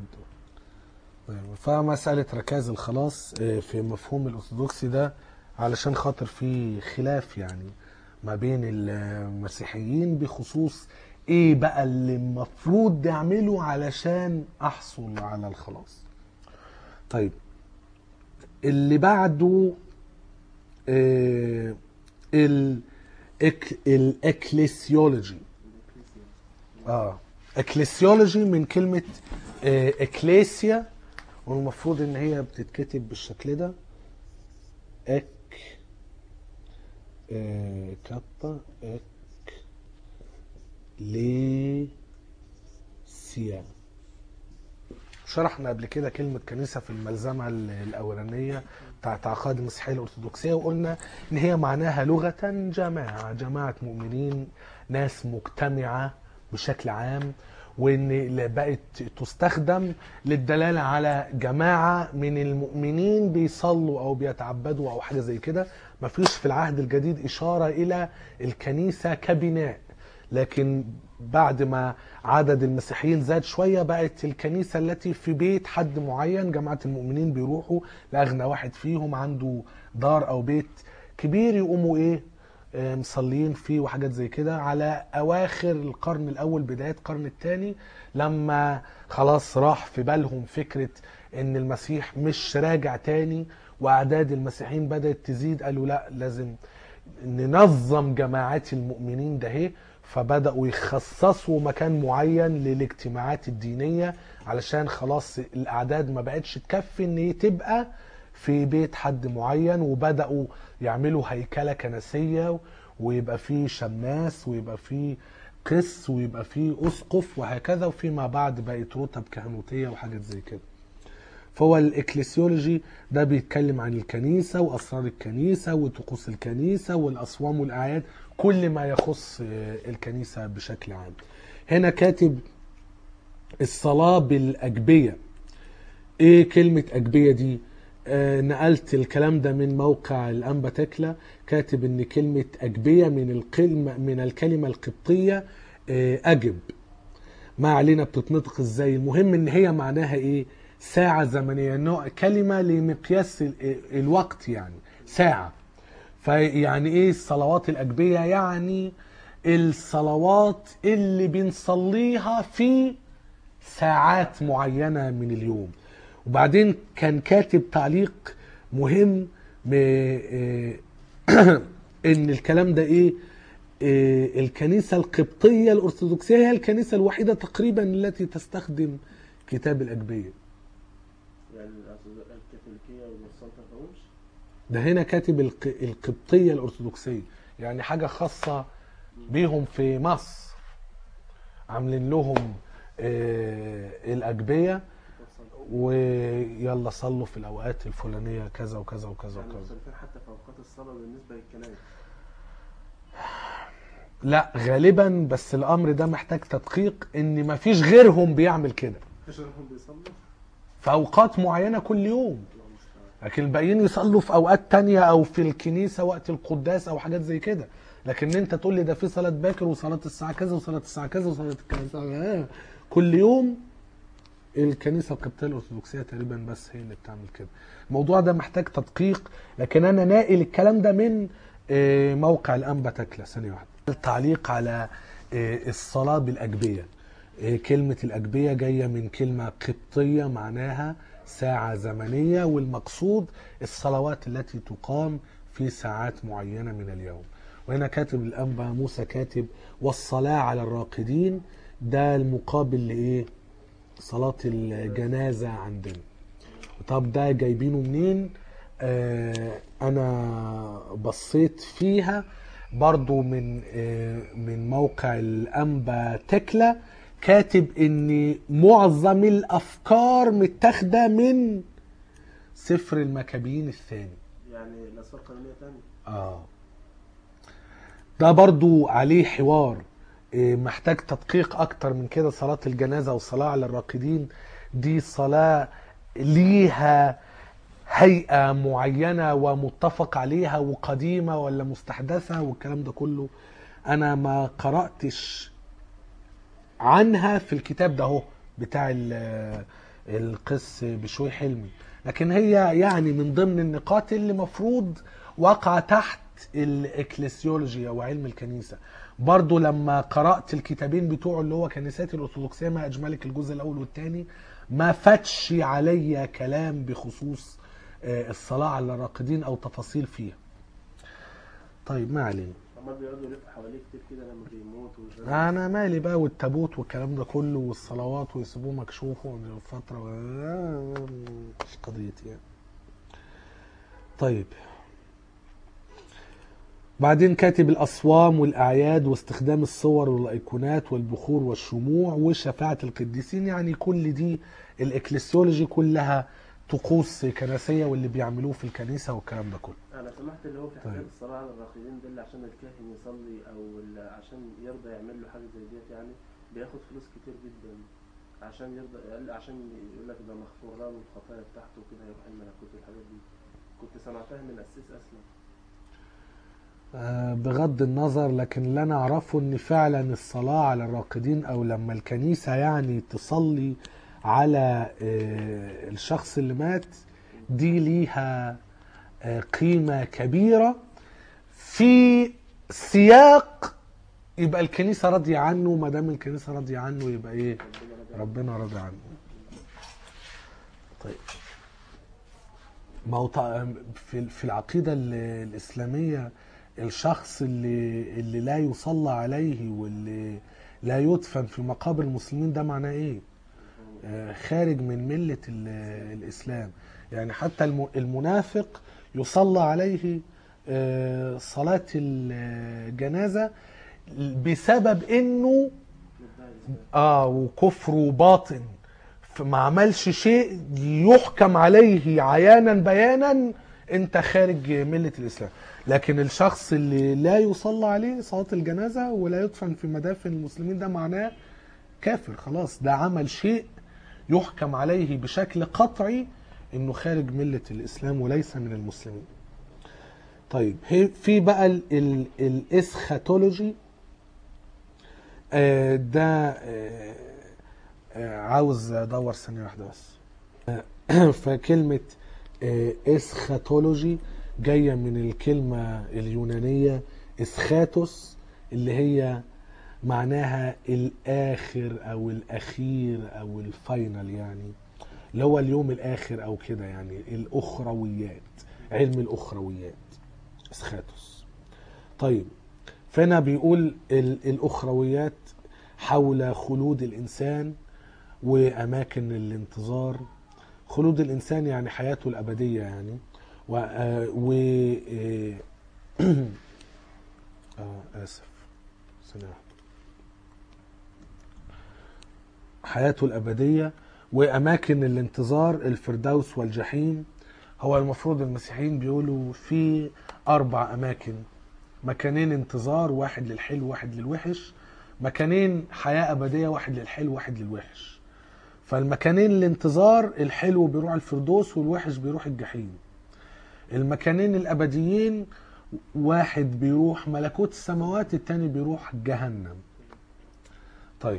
فمسألة ركائز الخلاص في مفهوم الأرثوذكسي ده علشان خاطر في خلاف يعني ما بين المسيحيين بخصوص ايه بقى اللي المفروض نعمله علشان احصل على الخلاص. طيب اللي بعده الاكليسيولوجي. اكليسيولوجي من كلمة اكليسيا، والمفروض ان هي بتتكتب بالشكل ده، كابا ليسيا. شرحنا قبل كده كلمة كنيسة في الملزمة الأولانية بتاعت عقائد المسيحية الأرثوذكسية، وقلنا إن هي معناها لغة جماعة مؤمنين، ناس مجتمعة بشكل عام، وإن بقت تستخدم للدلالة على جماعة من المؤمنين بيصلوا أو بيتعبدوا أو حاجة زي كده. مفيش في العهد الجديد إشارة إلى الكنيسة كبناء، لكن بعد ما عدد المسيحيين زاد شوية بقت الكنيسة التي في بيت حد معين، جماعة المؤمنين بيروحوا لأغنى واحد فيهم عنده دار أو بيت كبير يقوموا مصلين فيه وحاجات زي كده. على أواخر القرن الأول بداية القرن الثاني، لما خلاص راح في بالهم فكرة إن المسيح مش راجع تاني وأعداد المسيحيين بدأت تزيد، قالوا لا، لازم ننظم جماعات المؤمنين ده، فبدأوا يخصصوا مكان معين للاجتماعات الدينية علشان خلاص الأعداد ما بقتش تكفي إن تبقى في بيت حد معين، وبدأوا يعملوا هيكلة كنسية، ويبقى فيه شماس، ويبقى فيه قس، ويبقى فيه أسقف، وهكذا. وفيما بعد بقت رتب كهنوتية وحاجات زي كده. فهو الإكليسيولوجي ده بيتكلم عن الكنيسة وأسرار الكنيسة وطقوس الكنيسة والأصوام والأعياد، كل ما يخص الكنيسة بشكل عام. هنا كاتب الصلاة بالأجبية. إيه كلمة أجبية دي؟ نقلت الكلام ده من موقع الأنبا تكلا، كاتب إن كلمة أجبية من الكلمة القبطية أجب. ما علينا بتتنطق إزاي، المهم إن هي معناها إيه؟ ساعة زمنية، نوع كلمة لمقياس الوقت يعني ساعة. فيعني ايه الصلوات الأجبية؟ يعني الصلوات اللي بنصليها في ساعات معينة من اليوم. وبعدين كان كاتب تعليق مهم ان الكلام ده ايه، الكنيسة القبطية الأرثوذكسية هي الكنيسة الوحيدة تقريبا التي تستخدم كتاب الأجبية. يعني الكاثوليكية والبروتستانت ما فيهمش؟ ده هنا كاتب القبطية الأرثوذكسية، يعني حاجة خاصة بيهم في مصر، عاملين لهم الأجبية ويلا صلوا في الأوقات الفلانية كذا وكذا وكذا يعني وكذا. مختلفين حتى في أوقات الصلاة بالنسبة للكنائس؟ لا غالبا، بس الأمر ده محتاج تدقيق إن مفيش غيرهم بيعمل كده مفيش غيرهم بيصلوا في أوقات معينة كل يوم، الله المستعان. لكن الباقيين يصلوا في أوقات تانية أو في الكنيسة وقت القداس أو حاجات زي كده. لكن أنت تقول لي ده في صلاة باكر وصلاة الساعة كذا وصلاة الساعة كذا وصلاة كذا كل يوم، الكنيسة القبطية الأرثوذكسية تقريبا بس هي اللي بتعمل كده. الموضوع ده محتاج تدقيق، لكن أنا ناقل الكلام ده من موقع الأنبا تكلا. ثانية واحدة. التعليق على الصلاة بالأجبية. كلمة الأجبية جاية من كلمة قبطية معناها ساعة زمنية، والمقصود الصلوات التي تقام في ساعات معينة من اليوم. وهنا كاتب الأنبا موسى كاتب والصلاة على الراقدين، ده المقابل لإيه؟ صلاة الجنازة عندنا. طب ده جايبينه منين؟ أنا بصيت فيها برضو من موقع الأنبا تكلا، كاتب ان معظم الافكار متاخده من سفر المكابين الثاني. يعني الأسفار قانونية تانية. ده برضو عليه حوار محتاج تدقيق اكتر من كده. صلاة الجنازة والصلاة على الراقدين دي صلاة ليها هيئة معينة ومتفق عليها وقديمة ولا مستحدثة والكلام ده كله، انا ما قرأتش عنها في الكتاب ده هو بتاع القس بشوي حلمي، لكن هي يعني من ضمن النقاط اللي مفروض واقعة تحت الاكليسيولوجيا وعلم الكنيسة. برضو لما قرأت الكتابين بتوعه اللي هو كنيسات الأرثوذكسية ما أجملك الجزء الأول والثاني، ما فتش عليا كلام بخصوص الصلاة على الراقدين أو تفاصيل فيها. طيب ما علينا. هما بيقعدوا يلفوا حواليه كتير كده لما بيموتوا انا مالي بقى والتابوت والكلام ده كله والصلوات ويسيبوه مكشوف فتره مش قضيتي يعني. طيب بعدين كاتب الأصوام والأعياد واستخدام الصور والأيقونات والبخور والشموع وشفاعة القديسين، يعني كل دي الإكليسيولوجي كلها طقوس كنسية واللي بيعملوه في الكنيسة والكلام ده كله. أنا سمعت اللي هو في حكاية طيب. الصلاة على الراقدين ده اللي عشان الكاهن يصلي أو عشان يرضى يعمل له حاجة زي ديت، يعني بياخد فلوس كتير جدا عشان يرضى، عشان يقول لك ده مغفور له الخطايا بتاعته وكده يروح الملكوت والحاجات دي. كنت سمعتها من أسيس أسلم. بغض النظر، لكن اللي انا اعرفه ان فعلا الصلاة على الراقدين او لما الكنيسة يعني تصلي على الشخص اللي مات دي ليها قيمة كبيرة في سياق يبقى الكنيسة راضية عنه. ما دام الكنيسة راضية عنه يبقى ايه؟ ربنا راضي عنه. طيب ما هو في العقيدة الإسلامية الشخص اللي لا يصلى عليه واللي لا يدفن في مقابر المسلمين ده معناه ايه؟ خارج من ملة الإسلام. يعني حتى المنافق يصلى عليه صلاة الجنازة بسبب انه وكفره باطن، ما عملش شيء يحكم عليه عيانا بيانا انت خارج ملة الإسلام. لكن الشخص اللي لا يصلى عليه صلاة الجنازة ولا يدفن في مدافن المسلمين ده معناه كافر خلاص، ده عمل شيء يحكم عليه بشكل قطعي انه خارج ملة الإسلام وليس من المسلمين. طيب في بقى الاسخاتولوجي ده عاوز ادور ثانية واحدة بس. فكلمة اسخاتولوجي جاية من الكلمة اليونانية اسخاتوس، اللي هي معناها الآخر أو الأخير أو الفاينل، يعني اللي هو اليوم الآخر أو كده، يعني الأخرويات، علم الأخرويات اسخاتوس. طيب، فهنا بيقول الأخرويات حول خلود الإنسان وأماكن الانتظار. خلود الإنسان يعني حياته الأبدية، يعني آسف، ثانية واحدة. حياته الأبدية وأماكن الانتظار الفردوس والجحيم. هو المفروض المسيحيين بيقولوا في 4 أماكن: مكانين انتظار، واحد للحلو واحد للوحش، مكانين حياة أبدية، واحد للحلو واحد للوحش. فالمكانين الانتظار الحلو بيروح الفردوس والوحش بيروح الجحيم. المكانين الأبديين واحد بيروح ملكوت السماوات، التاني بيروح جهنم. طيب،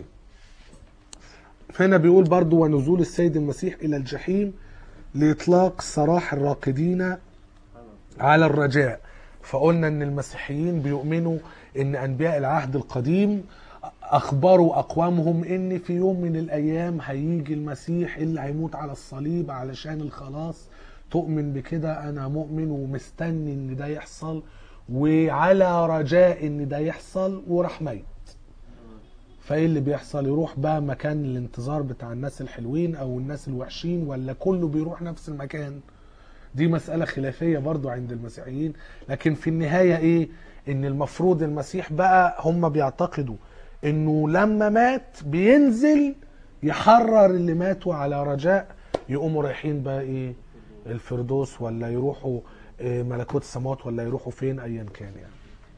هنا بيقول برضو ونزول السيد المسيح إلى الجحيم لإطلاق سراح الراقدين على الرجاء. فقلنا ان المسيحيين بيؤمنوا ان انبياء العهد القديم اخبروا اقوامهم ان في يوم من الايام هيجي المسيح اللي هيموت على الصليب علشان الخلاص. تؤمن بكده؟ انا مؤمن ومستني ان ده يحصل وعلى رجاء ان ده يحصل، وراح ميت. فايه اللي بيحصل؟ يروح بقى مكان الانتظار بتاع الناس الحلوين او الناس الوحشين، ولا كله بيروح نفس المكان؟ دي مسألة خلافية برضو عند المسيحيين. لكن في النهاية ايه؟ ان المفروض المسيح بقى هم بيعتقدوا انه لما مات بينزل يحرر اللي ماتوا على رجاء يقوموا رايحين بقى ايه؟ الفردوس، ولا يروحوا ملكوت السماوات، ولا يروحوا فين ايا كان يعني.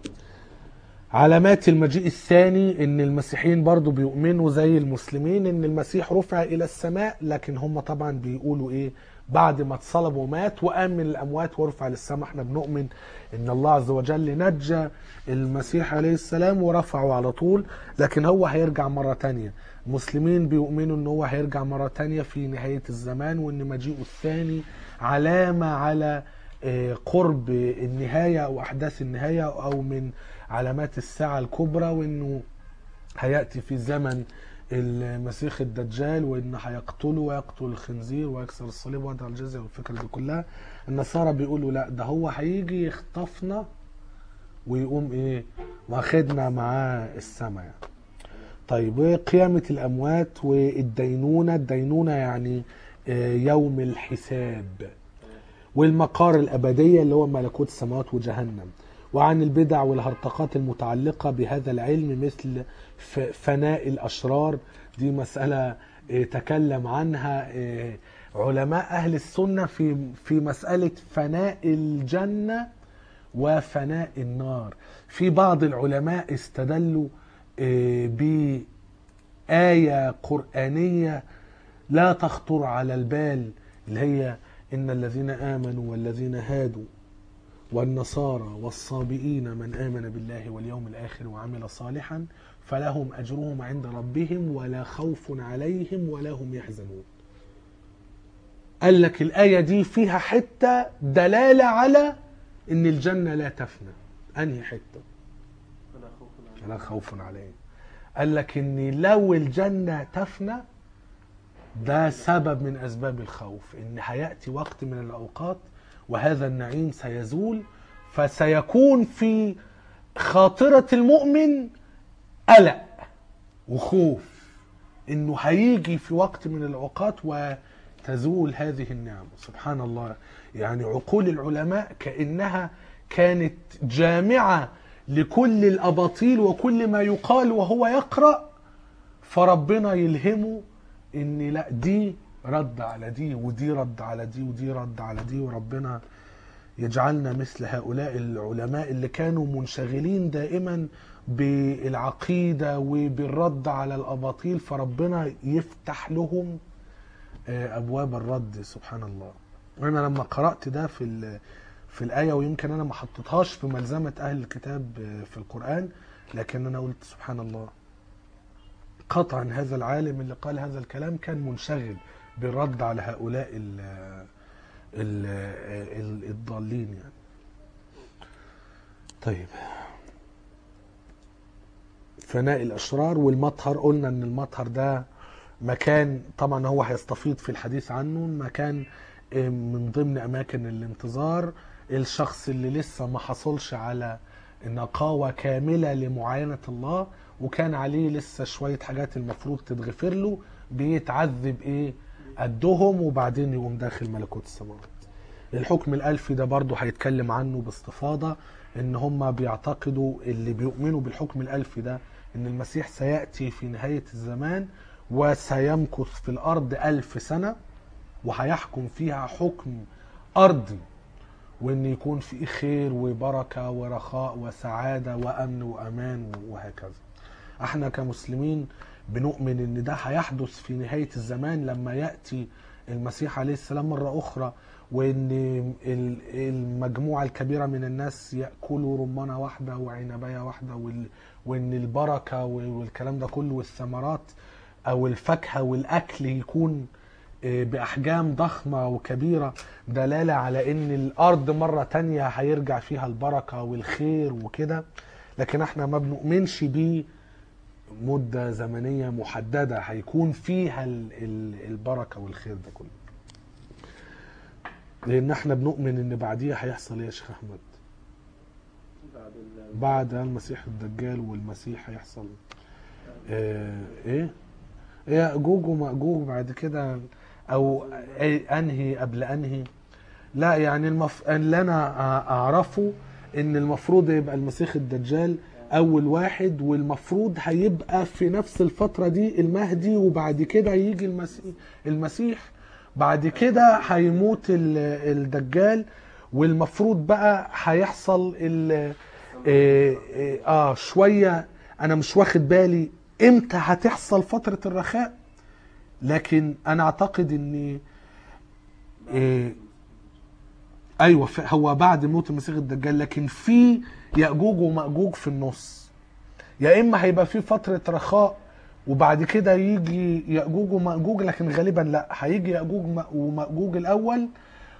علامات المجيء الثاني ان المسيحيين برضو بيؤمنوا زي المسلمين ان المسيح رفع الى السماء، لكن هم طبعا بيقولوا ايه؟ بعد ما اتصلب ومات وقام من الاموات ورفع للسماء. احنا بنؤمن ان الله عز وجل نجى المسيح عليه السلام ورفعه على طول، لكن هو هيرجع مرة تانية. المسلمين بيؤمنوا ان هو هيرجع مرة تانية في نهاية الزمان، وان مجيئه الثاني علامة على قرب النهاية او احداث النهاية او من علامات الساعة الكبرى، وانه هيأتي في زمن المسيح الدجال، وان هيقتله ويقتل الخنزير ويكسر الصليب ويدع الجزية والفكرة دي كلها. النصارى بيقولوا لا، ده هو هيجي يخطفنا ويقوم ايه؟ واخدنا معاه السماء يعني. طيب، وقيامة الأموات والدينونة. الدينونة يعني يوم الحساب، والمقار الأبدية اللي هو ملكوت السماوات وجهنم. وعن البدع والهرطقات المتعلقة بهذا العلم مثل فناء الأشرار. دي مسألة تكلم عنها علماء أهل السنة في مسألة فناء الجنة وفناء النار. في بعض العلماء استدلوا بآية قرآنية لا تخطر على البال، اللي هي إن الذين آمنوا والذين هادوا والنصارى والصابئين من آمن بالله واليوم الآخر وعمل صالحا فلهم أجرهم عند ربهم ولا خوف عليهم ولا هم يحزنون. قال لك الآية دي فيها حتة دلالة على إن الجنة لا تفنى. أنهي حتة؟ لا خوف عليهم. قال لك إن لو الجنة تفنى ده سبب من أسباب الخوف، إن هيأتي وقت من الأوقات وهذا النعيم سيزول، فسيكون في خاطرة المؤمن قلق وخوف إنه هيجي في وقت من الأوقات وتزول هذه النعم. سبحان الله، يعني عقول العلماء كأنها كانت جامعة لكل الأباطيل وكل ما يقال وهو يقرأ، فربنا يلهمه ان لا، دي رد على دي ودي رد على دي ودي رد على دي. وربنا يجعلنا مثل هؤلاء العلماء اللي كانوا منشغلين دائما بالعقيدة وبالرد على الأباطيل، فربنا يفتح لهم أبواب الرد. سبحان الله. وأنا لما قرأت ده في الآية، ويمكن أنا ما حطيتهاش في ملزمة أهل الكتاب في القرآن، لكن أنا قلت سبحان الله، قطعا هذا العالم اللي قال هذا الكلام كان منشغل بالرد على هؤلاء الضالين يعني. طيب، فناء الأشرار والمطهر. قلنا ان المطهر ده مكان، طبعا هو هيستفيض في الحديث عنه، مكان من ضمن أماكن الانتظار. الشخص اللي لسه ما حصلش على نقاوة كاملة لمعاينة الله وكان عليه لسه شوية حاجات المفروض تتغفر له، بيتعذب قدهم وبعدين يقوم داخل ملكوت السماوات. الحكم الألفي ده برضو هيتكلم عنه باستفاضة، ان هم بيعتقدوا اللي بيؤمنوا بالحكم الألفي ده ان المسيح سيأتي في نهاية الزمان وسيمكث في الأرض 1000 سنة وهيحكم فيها حكم أرضي، وان يكون في خير وبركة ورخاء وسعادة وأمن وأمان وهكذا. احنا كمسلمين بنؤمن ان ده هيحدث في نهاية الزمان لما يأتي المسيح عليه السلام مرة أخرى، وان المجموعة الكبيرة من الناس يأكلوا رمانة واحدة وعنباية واحدة، وان البركة والكلام ده كله والثمرات او الفاكهة والاكل يكون باحجام ضخمة وكبيرة، دلالة على ان الارض مرة تانية هيرجع فيها البركة والخير وكده. لكن احنا ما بنؤمنش بيه مدة زمنية محددة هيكون فيها البركة والخير ده كله، لان احنا بنؤمن ان بعديها هيحصل ايه يا شيخ احمد؟ بعد المسيح الدجال والمسيح هيحصل ايه يأجوج ومأجوج بعد كده، او انهي قبل انهي؟ لا يعني اللي انا اعرفه ان المفروض يبقى المسيح الدجال اول واحد، والمفروض هيبقى في نفس الفترة دي المهدي، وبعد كده يجي المسيح بعد كده هيموت الدجال، والمفروض بقى هيحصل شوية انا مش واخد بالي امتى هتحصل فترة الرخاء، لكن انا اعتقد ان ايوه هو بعد موت المسيح الدجال، لكن في يأجوج ومأجوج في النص. يا اما هيبقى في فترة رخاء وبعد كده يجي يأجوج ومأجوج، لكن غالبا لا، هيجي يأجوج ومأجوج الاول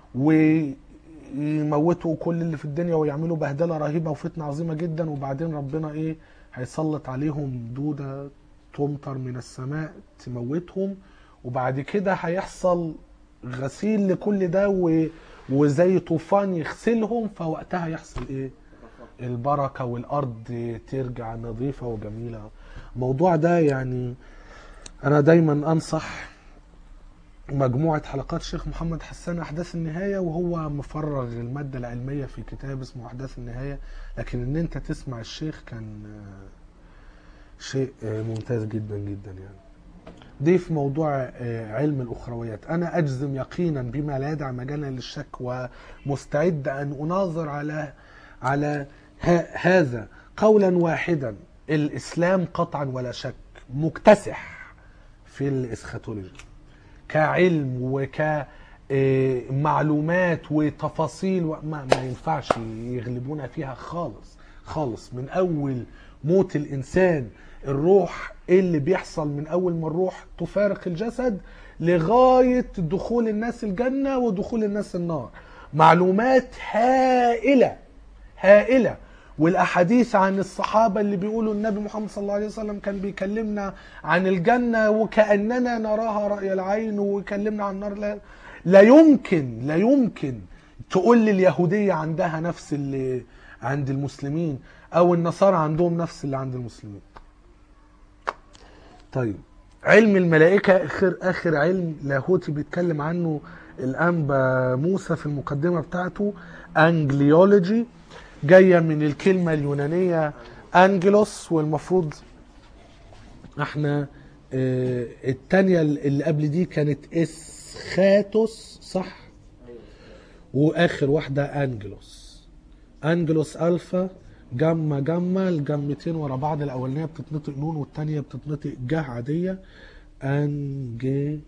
ويموتوا كل اللي في الدنيا ويعملوا بهدلة رهيبة وفتنة عظيمة جدا، وبعدين ربنا هيسلط عليهم دودة تمطر من السماء تموتهم، وبعد كده هيحصل غسيل لكل ده وزي طوفان يغسلهم، فوقتها يحصل البركة والأرض ترجع نظيفة وجميلة. الموضوع ده يعني أنا دايما أنصح مجموعة حلقات الشيخ محمد حسان أحداث النهاية، وهو مفرغ المادة العلمية في كتاب اسمه أحداث النهاية، لكن إن أنت تسمع الشيخ كان شيء ممتاز جدا جدا يعني. دي في موضوع علم الأخرويات أنا أجزم يقينا بما لا يدع مجالا للشك، ومستعد أن أناظر على هذا قولا واحدا. الإسلام قطعا ولا شك مكتسح في الإسخاتولوجي كعلم وكمعلومات وتفاصيل، ما ينفعش يغلبونا فيها خالص خالص. من أول موت الإنسان، الروح اللي بيحصل من أول ما الروح تفارق الجسد لغاية دخول الناس الجنة ودخول الناس النار، معلومات هائلة هائلة. والأحاديث عن الصحابة اللي بيقولوا النبي محمد صلى الله عليه وسلم كان بيكلمنا عن الجنة وكأننا نراها رأي العين، ويكلمنا عن النار. لا يمكن تقول لي اليهودية عندها نفس اللي عند المسلمين، أو النصارى عندهم نفس اللي عند المسلمين. طيب، علم الملائكة آخر علم لاهوتي بيتكلم عنه الأنبا موسى في المقدمة بتاعته، أنجليولوجي، جاية من الكلمة اليونانية أنجلوس، والمفروض احنا التانية اللي قبل دي كانت اسخاتوس صح، وآخر واحدة أنجلوس ألفا جاما الجمتين ورا بعض، الأولانية بتتنطق نون والتانية بتتنطق جه عادية. أنجلوس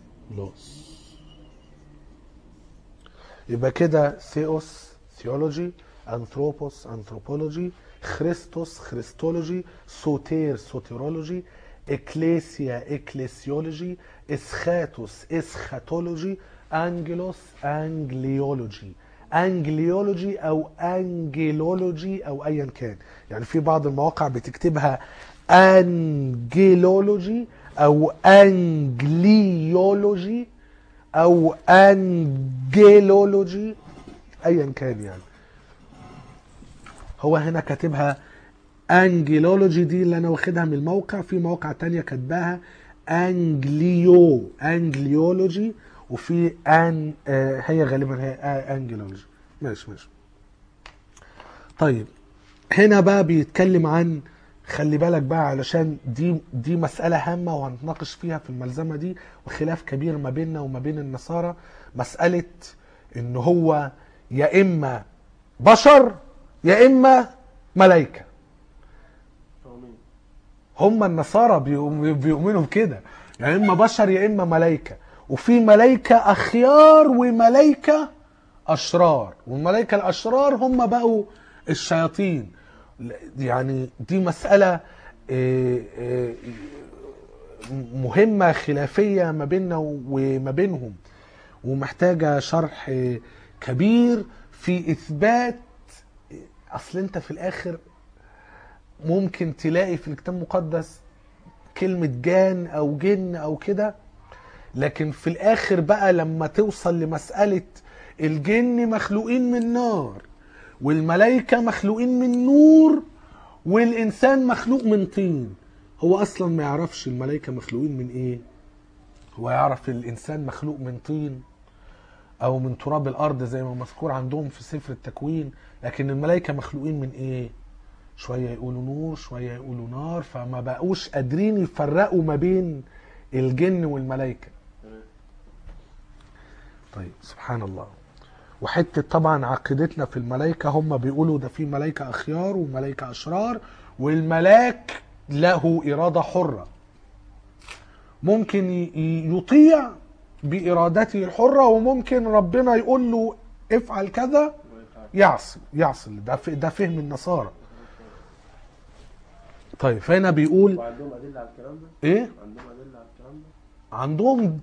يبقى كده ثيوس ثيولوجي، أنثروبوس أنثروبولوجي، خريستوس خريستولوجي، سوتير سوتيرولوجي، اكليسيا اكليسيولوجي، اسخاتوس اسخاتولوجي، انجلوس انجليولوجي، انجليولوجي او انجيلولوجي او ايا كان. يعني في بعض المواقع بتكتبها انجيلولوجي او انجليولوجي او انجيلولوجي ايا كان. يعني هو هنا كاتبها انجيلولوجي، دي اللي انا واخدها من الموقع. في مواقع تانية كاتباها انجليولوجي، وفي هي غالبا هي انجيلولوجي. ماشي. طيب هنا بقى بيتكلم عن، خلي بالك بقى علشان دي مسألة هامة وهنتناقش فيها في الملزمة دي، وخلاف كبير ما بيننا وما بين النصارى. مسألة ان هو يا اما بشر يا اما ملائكة. هم النصارى بيؤمنوا بكده، يا اما بشر يا اما ملائكة. وفي ملائكة اخيار وملائكة اشرار، والملائكة الاشرار هم بقوا الشياطين. يعني دي مسألة مهمة خلافية ما بيننا وما بينهم، ومحتاجة شرح كبير في إثبات. أصل أنت في الآخر ممكن تلاقي في الكتاب المقدس كلمة جان أو جن أو كده، لكن في الآخر بقى لما توصل لمسألة الجن مخلوقين من نار، والملائكة مخلوقين من نور، والإنسان مخلوق من طين. هو أصلا ما يعرفش الملائكة مخلوقين من إيه، هو يعرف الإنسان مخلوق من طين أو من تراب الأرض زي ما مذكور عندهم في سفر التكوين. لكن الملائكة مخلوقين من إيه؟ شوية يقولوا نور شوية يقولوا نار، فما بقوش قادرين يفرقوا ما بين الجن والملائكة. طيب سبحان الله. وحتة طبعا عقيدتنا في الملائكة، هم بيقولوا ده في ملائكة أخيار وملائكة أشرار، والملاك له إرادة حرة، ممكن يطيع بإرادته الحرة، وممكن ربنا يقول له افعل كذا يعصي. ده فهم النصارى. طيب فهنا بيقول وعندهم أدلة على الكلام ده؟ ايه؟ عندهم أدلة على الكلام ده؟ عندهم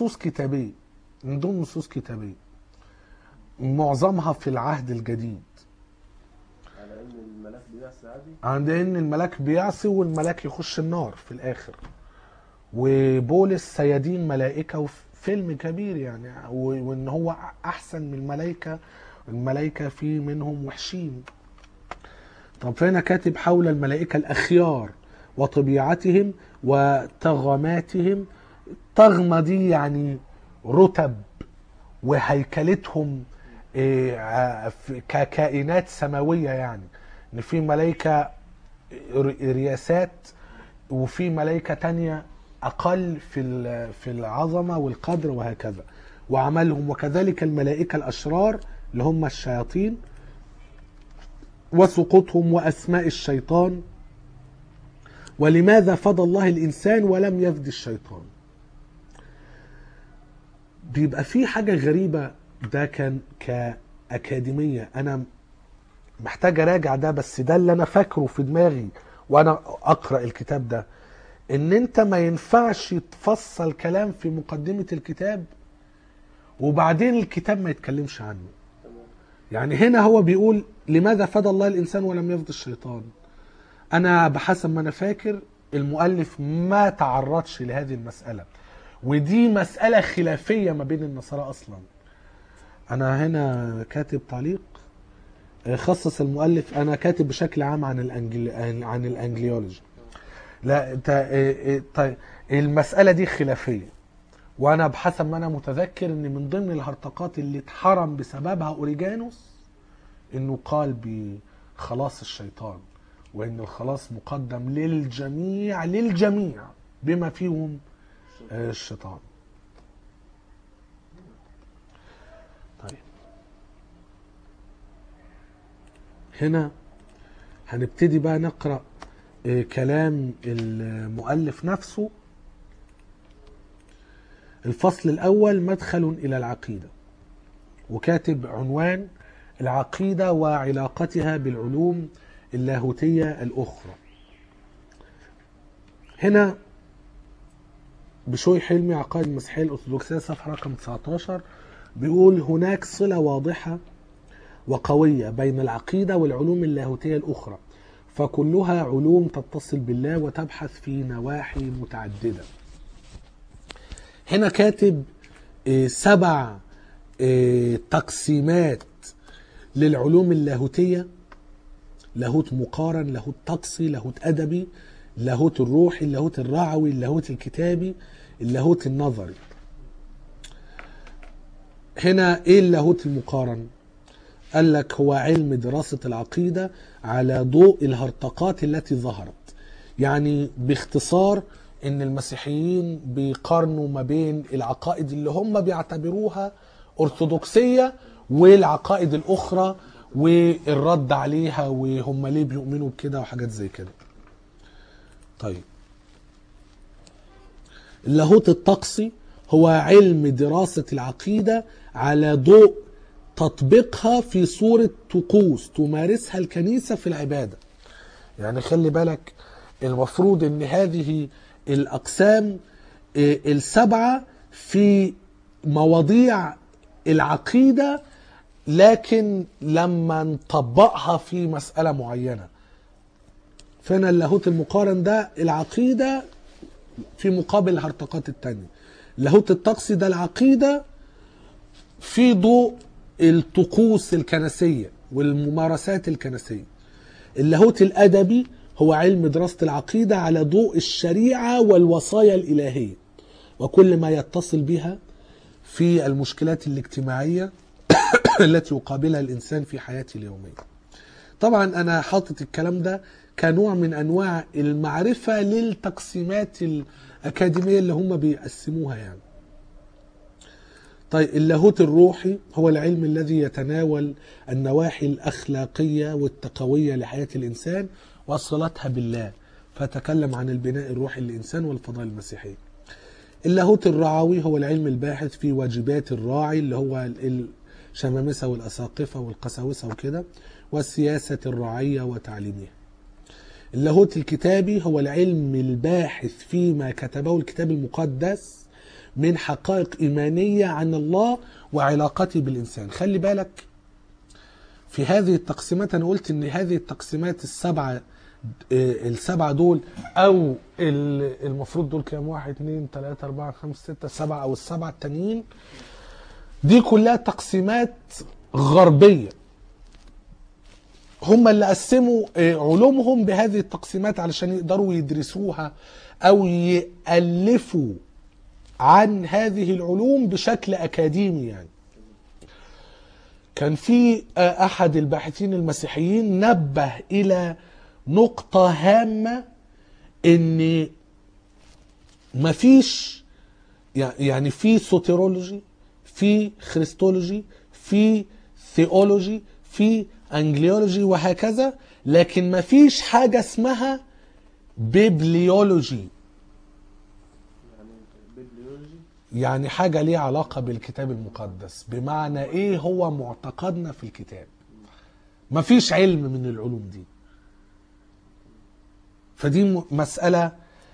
نصوص كتابية، معظمها في العهد الجديد، على إن الملاك بيعصي عادي؟ عند ان الملاك بيعصي والملاك يخش النار في الاخر. وبولس سيدين ملائكة وفيلم كبير يعني، وان هو احسن من الملائكة في منهم وحشين. طب فهنا كاتب حول الملائكة الاخيار وطبيعتهم وطغماتهم. طغمة دي يعني رتب وهيكلتهم ككائنات سماوية. يعني ان في ملائكة رياسات، وفي ملائكة تانية أقل في العظمة والقدر وهكذا وعملهم. وكذلك الملائكة الأشرار اللي هم الشياطين، وسقوطهم وأسماء الشيطان. ولماذا فدى الله الإنسان ولم يفدي الشيطان؟ بيبقى في حاجة غريبة. ده كان كأكاديمية، أنا محتاج أراجع ده، بس ده اللي أنا فاكره في دماغي وأنا أقرأ الكتاب ده، ان انت ما ينفعش تفصل كلام في مقدمة الكتاب وبعدين الكتاب ما يتكلمش عنه. يعني هنا هو بيقول لماذا فدى الله الانسان ولم يفدي الشيطان. انا بحسب ما انا فاكر المؤلف ما تعرضش لهذه المسألة، ودي مسألة خلافية ما بين النصارى اصلا. انا هنا كاتب تعليق خصص المؤلف، انا كاتب بشكل عام عن الانجليولوجي. لا طيب المسألة دي خلافية، وانا بحسب ما انا متذكر ان من ضمن الهرطقات اللي اتحرم بسببها اوريجانوس انه قال بخلاص الشيطان، وان الخلاص مقدم للجميع بما فيهم الشيطان. طيب هنا هنبتدي بقى نقرأ كلام المؤلف نفسه. الفصل الأول مدخل إلى العقيدة، وكاتب عنوان العقيدة وعلاقتها بالعلوم اللاهوتية الأخرى. هنا بشوي حلمي عقائد المسيحية الأرثوذكسية صفحة رقم 19 بيقول هناك صلة واضحة وقوية بين العقيدة والعلوم اللاهوتية الأخرى، فكلها علوم تتصل بالله وتبحث في نواحي متعددة. هنا كاتب 7 تقسيمات للعلوم اللاهوتية: لاهوت مقارن، لاهوت طقسي، لاهوت أدبي، اللاهوت الروحي، اللاهوت الرعوي، اللاهوت الكتابي، اللاهوت النظري. هنا ايه اللاهوت المقارن؟ قال لك هو علم دراسة العقيدة على ضوء الهرطقات التي ظهرت. يعني باختصار ان المسيحيين بيقارنوا ما بين العقائد اللي هم بيعتبروها أرثوذكسية والعقائد الأخرى والرد عليها وهم ليه بيؤمنوا بكده وحاجات زي كده. طيب، اللاهوت الطقسي هو علم دراسة العقيدة على ضوء تطبيقها في صورة طقوس تمارسها الكنيسة في العبادة. يعني خلي بالك، المفروض ان هذه الأقسام 7 في مواضيع العقيدة، لكن لما نطبقها في مسألة معينة. فهنا اللاهوت المقارن ده العقيدة في مقابل الهرطقات التانية. اللاهوت الطقسي ده العقيدة في ضوء الطقوس الكنسية والممارسات الكنسية. اللاهوت الأدبي هو علم دراسة العقيدة على ضوء الشريعة والوصايا الإلهية وكل ما يتصل بها في المشكلات الاجتماعية التي يقابلها الإنسان في حياته اليومية. طبعا أنا حاطط الكلام ده كنوع من أنواع المعرفة للتقسيمات الأكاديمية اللي هم بيقسموها يعني. طيب، اللاهوت الروحي هو العلم الذي يتناول النواحي الأخلاقية والتقوية لحياة الإنسان وصلتها بالله، فتكلم عن البناء الروحي للإنسان والفضائل المسيحية. اللاهوت الرعوي هو العلم الباحث في واجبات الراعي اللي هو الشمامسة والأساقفة والقساوسة وكده، والسياسة الرعية وتعليمها. اللاهوت الكتابي هو العلم الباحث فيما كتبه الكتاب المقدس من حقائق إيمانية عن الله وعلاقته بالإنسان. خلي بالك في هذه التقسيمات، أنا قلت إن هذه التقسيمات السبعة دول، أو المفروض دول كام؟ 1 2 3 4 5 6 7 أو ال7 التانيين، دي كلها تقسيمات غربية. هم اللي قسموا علومهم بهذه التقسيمات علشان يقدروا يدرسوها أو يألفوا عن هذه العلوم بشكل أكاديمي. يعني كان في أحد الباحثين المسيحيين نبه إلى نقطة هامة، إن مفيش يعني في سوتيرولوجي، في خريستولوجي، في ثيولوجي، في أنجليولوجي وهكذا، لكن مفيش حاجة اسمها بيبليولوجي. يعني حاجة ليها علاقة بالكتاب المقدس، بمعنى ايه هو معتقدنا في الكتاب. مفيش علم من العلوم دي. فدي مسألة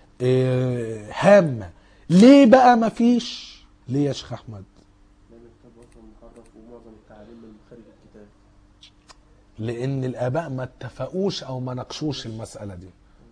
هامة. ليه بقى مفيش؟ ليه يا شيخ أحمد؟ لأن الكتاب أصلا محرف ومعظم التعليم من خارج الكتاب. لأن الآباء ما اتفقوش أو ما ناقشوش المسألة دي،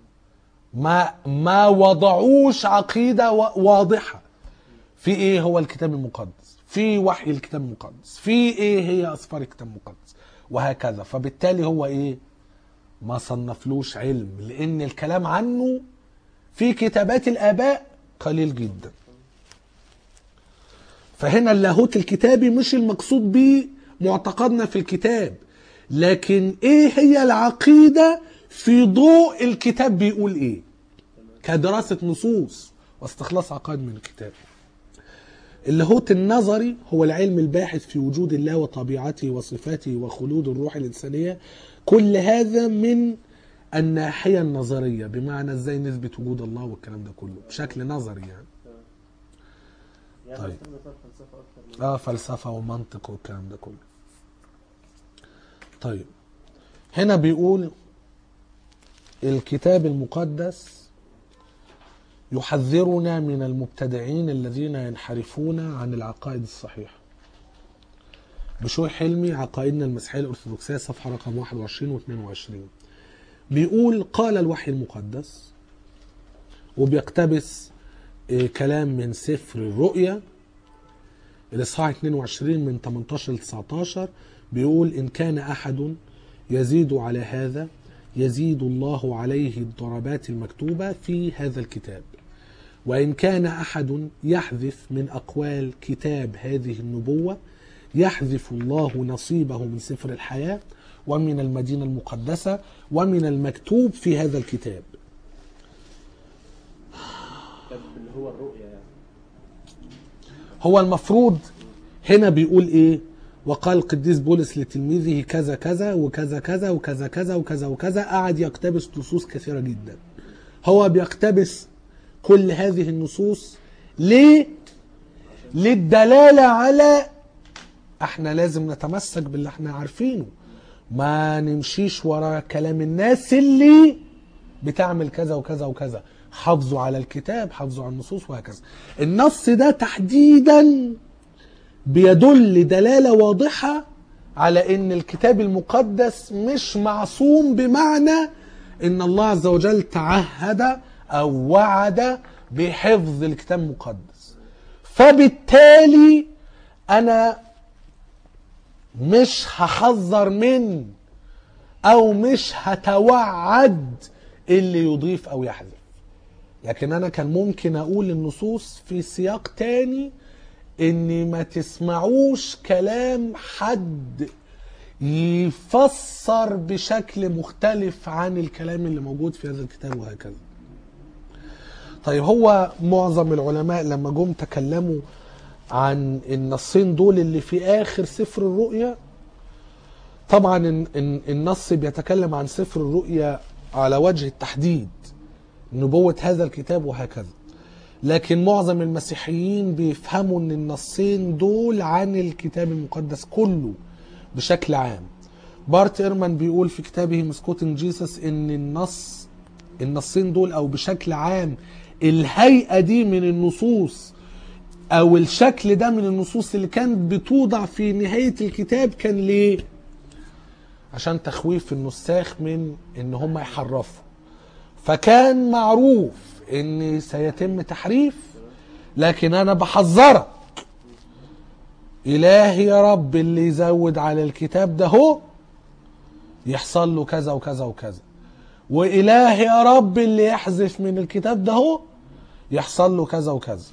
ما وضعوش عقيدة واضحة في ايه هو الكتاب المقدس، في وحي الكتاب المقدس، في ايه هي اسفار الكتاب المقدس وهكذا. فبالتالي هو ايه؟ ما صنفلوش علم، لان الكلام عنه في كتابات الاباء قليل جدا. فهنا اللاهوت الكتابي مش المقصود به معتقدنا في الكتاب، لكن ايه هي العقيدة في ضوء الكتاب بيقول ايه، كدراسة نصوص واستخلاص عقائد من الكتاب. اللاهوت النظري هو العلم الباحث في وجود الله وطبيعته وصفاته وخلود الروح الإنسانية. كل هذا من الناحية النظرية، بمعنى ازاي نثبت وجود الله والكلام ده كله بشكل نظري يعني. طيب، فلسفة أكتر من فلسفة ومنطق والكلام ده كله. طيب، هنا بيقول الكتاب المقدس يحذرنا من المبتدعين الذين ينحرفون عن العقائد الصحيحة. بشوي حلمي، عقائدنا المسيحية الأرثوذكسية، صفحة رقم 21 و 22. بيقول قال الوحي المقدس، وبيقتبس كلام من سفر الرؤيا الإصحاح 22 من 18 ل 19. بيقول إن كان أحد يزيد على هذا يزيد الله عليه الضربات المكتوبة في هذا الكتاب، وإن كان أحد يحذف من أقوال كتاب هذه النبوة يحذف الله نصيبه من سفر الحياة ومن المدينة المقدسة ومن المكتوب في هذا الكتاب. اللي هو الرؤيا يعني. هو المفروض هنا بيقول ايه؟ وقال القديس بولس لتلميذه كذا كذا وكذا كذا وكذا كذا وكذا وكذا. قعد يقتبس نصوص كثيرة جدا. هو بيقتبس كل هذه النصوص ليه؟ للدلالة على احنا لازم نتمسك باللي احنا عارفينه، ما نمشيش ورا كلام الناس اللي بتعمل كذا وكذا وكذا. حافظوا على الكتاب، حافظوا على النصوص وهكذا. النص ده تحديدا بيدل دلالة واضحة على ان الكتاب المقدس مش معصوم، بمعنى ان الله عز وجل تعهد او وعد بحفظ الكتاب المقدس. فبالتالي انا مش هحذر من او مش هتوعد اللي يضيف او يحذف. لكن انا كان ممكن اقول النصوص في سياق تاني ان ما تسمعوش كلام حد يفسر بشكل مختلف عن الكلام اللي موجود في هذا الكتاب وهكذا. طيب هو معظم العلماء لما جم تكلموا عن النصين دول اللي في آخر سفر الرؤيا، طبعا النص بيتكلم عن سفر الرؤيا على وجه التحديد، نبوة هذا الكتاب وهكذا. لكن معظم المسيحيين بيفهموا ان النصين دول عن الكتاب المقدس كله بشكل عام. بارت إيرمان بيقول في كتابه مسكوتنج جيسس ان النصين دول او بشكل عام الهيئة دي من النصوص او الشكل ده من النصوص اللي كانت بتوضع في نهاية الكتاب كان ليه؟ عشان تخويف النساخ من ان هم يحرفوا. فكان معروف ان سيتم تحريف، لكن انا بحذرك الهي يا رب اللي يزود على الكتاب ده هو يحصل له كذا وكذا وكذا، والهي يا رب اللي يحذف من الكتاب ده هو يحصل له كذا وكذا.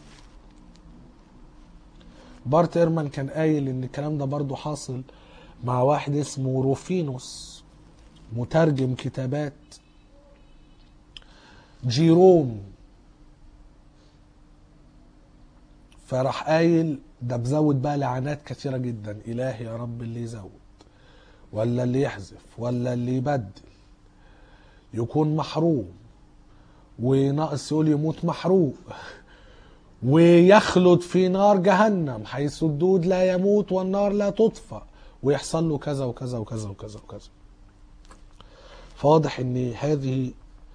بارت إيرمان كان قايل ان الكلام ده برضو حاصل مع واحد اسمه روفينوس مترجم كتابات جيروم، فراح قايل ده بزود بقى لعنات كثيرة جدا، إلهي يا رب اللي يزود ولا اللي يحذف ولا اللي يبدل يكون محروم، وناقص يقول يموت محروق، ويخلد في نار جهنم حيث الدود لا يموت والنار لا تطفأ، ويحصل له كذا وكذا وكذا وكذا وكذا. فواضح ان هذه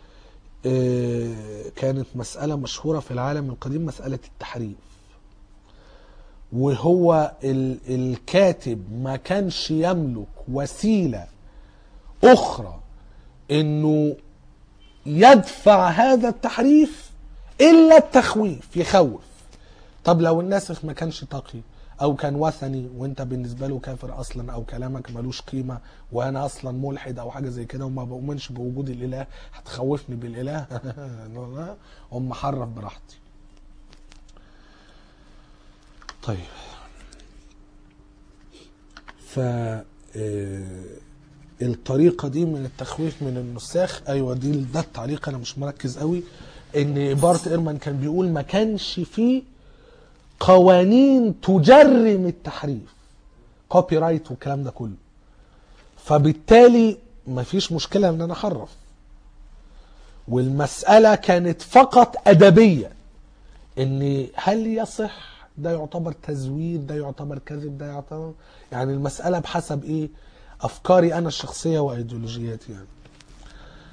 كانت مسألة مشهورة في العالم القديم، مسألة التحريف. وهو الكاتب ما كانش يملك وسيلة أخرى إنه يدفع هذا التحريف إلا التخويف، يخوف. طب لو الناسخ ما كانش تقي أو كان وثني وانت بالنسبة له كافر أصلا، أو كلامك ملوش قيمة وأنا أصلا ملحد أو حاجة زي كده وما بؤمنش بوجود الإله، هتخوفني بالإله؟ هم حرف براحتي. طيب الطريقة دي من التخويف من النساخ، أيوة ده التعليق، أنا مش مركز قوي. إن بارت إيرمان كان بيقول ما كانش فيه قوانين تجرم التحريف، كوبي رايت والكلام ده كله، فبالتالي ما فيش مشكلة ان انا احرف. والمسألة كانت فقط أدبية، ان هل يصح ده يعتبر تزوير، ده يعتبر كذب، ده يعتبر يعني المسألة بحسب ايه؟ افكاري انا الشخصية وايديولوجياتي يعني.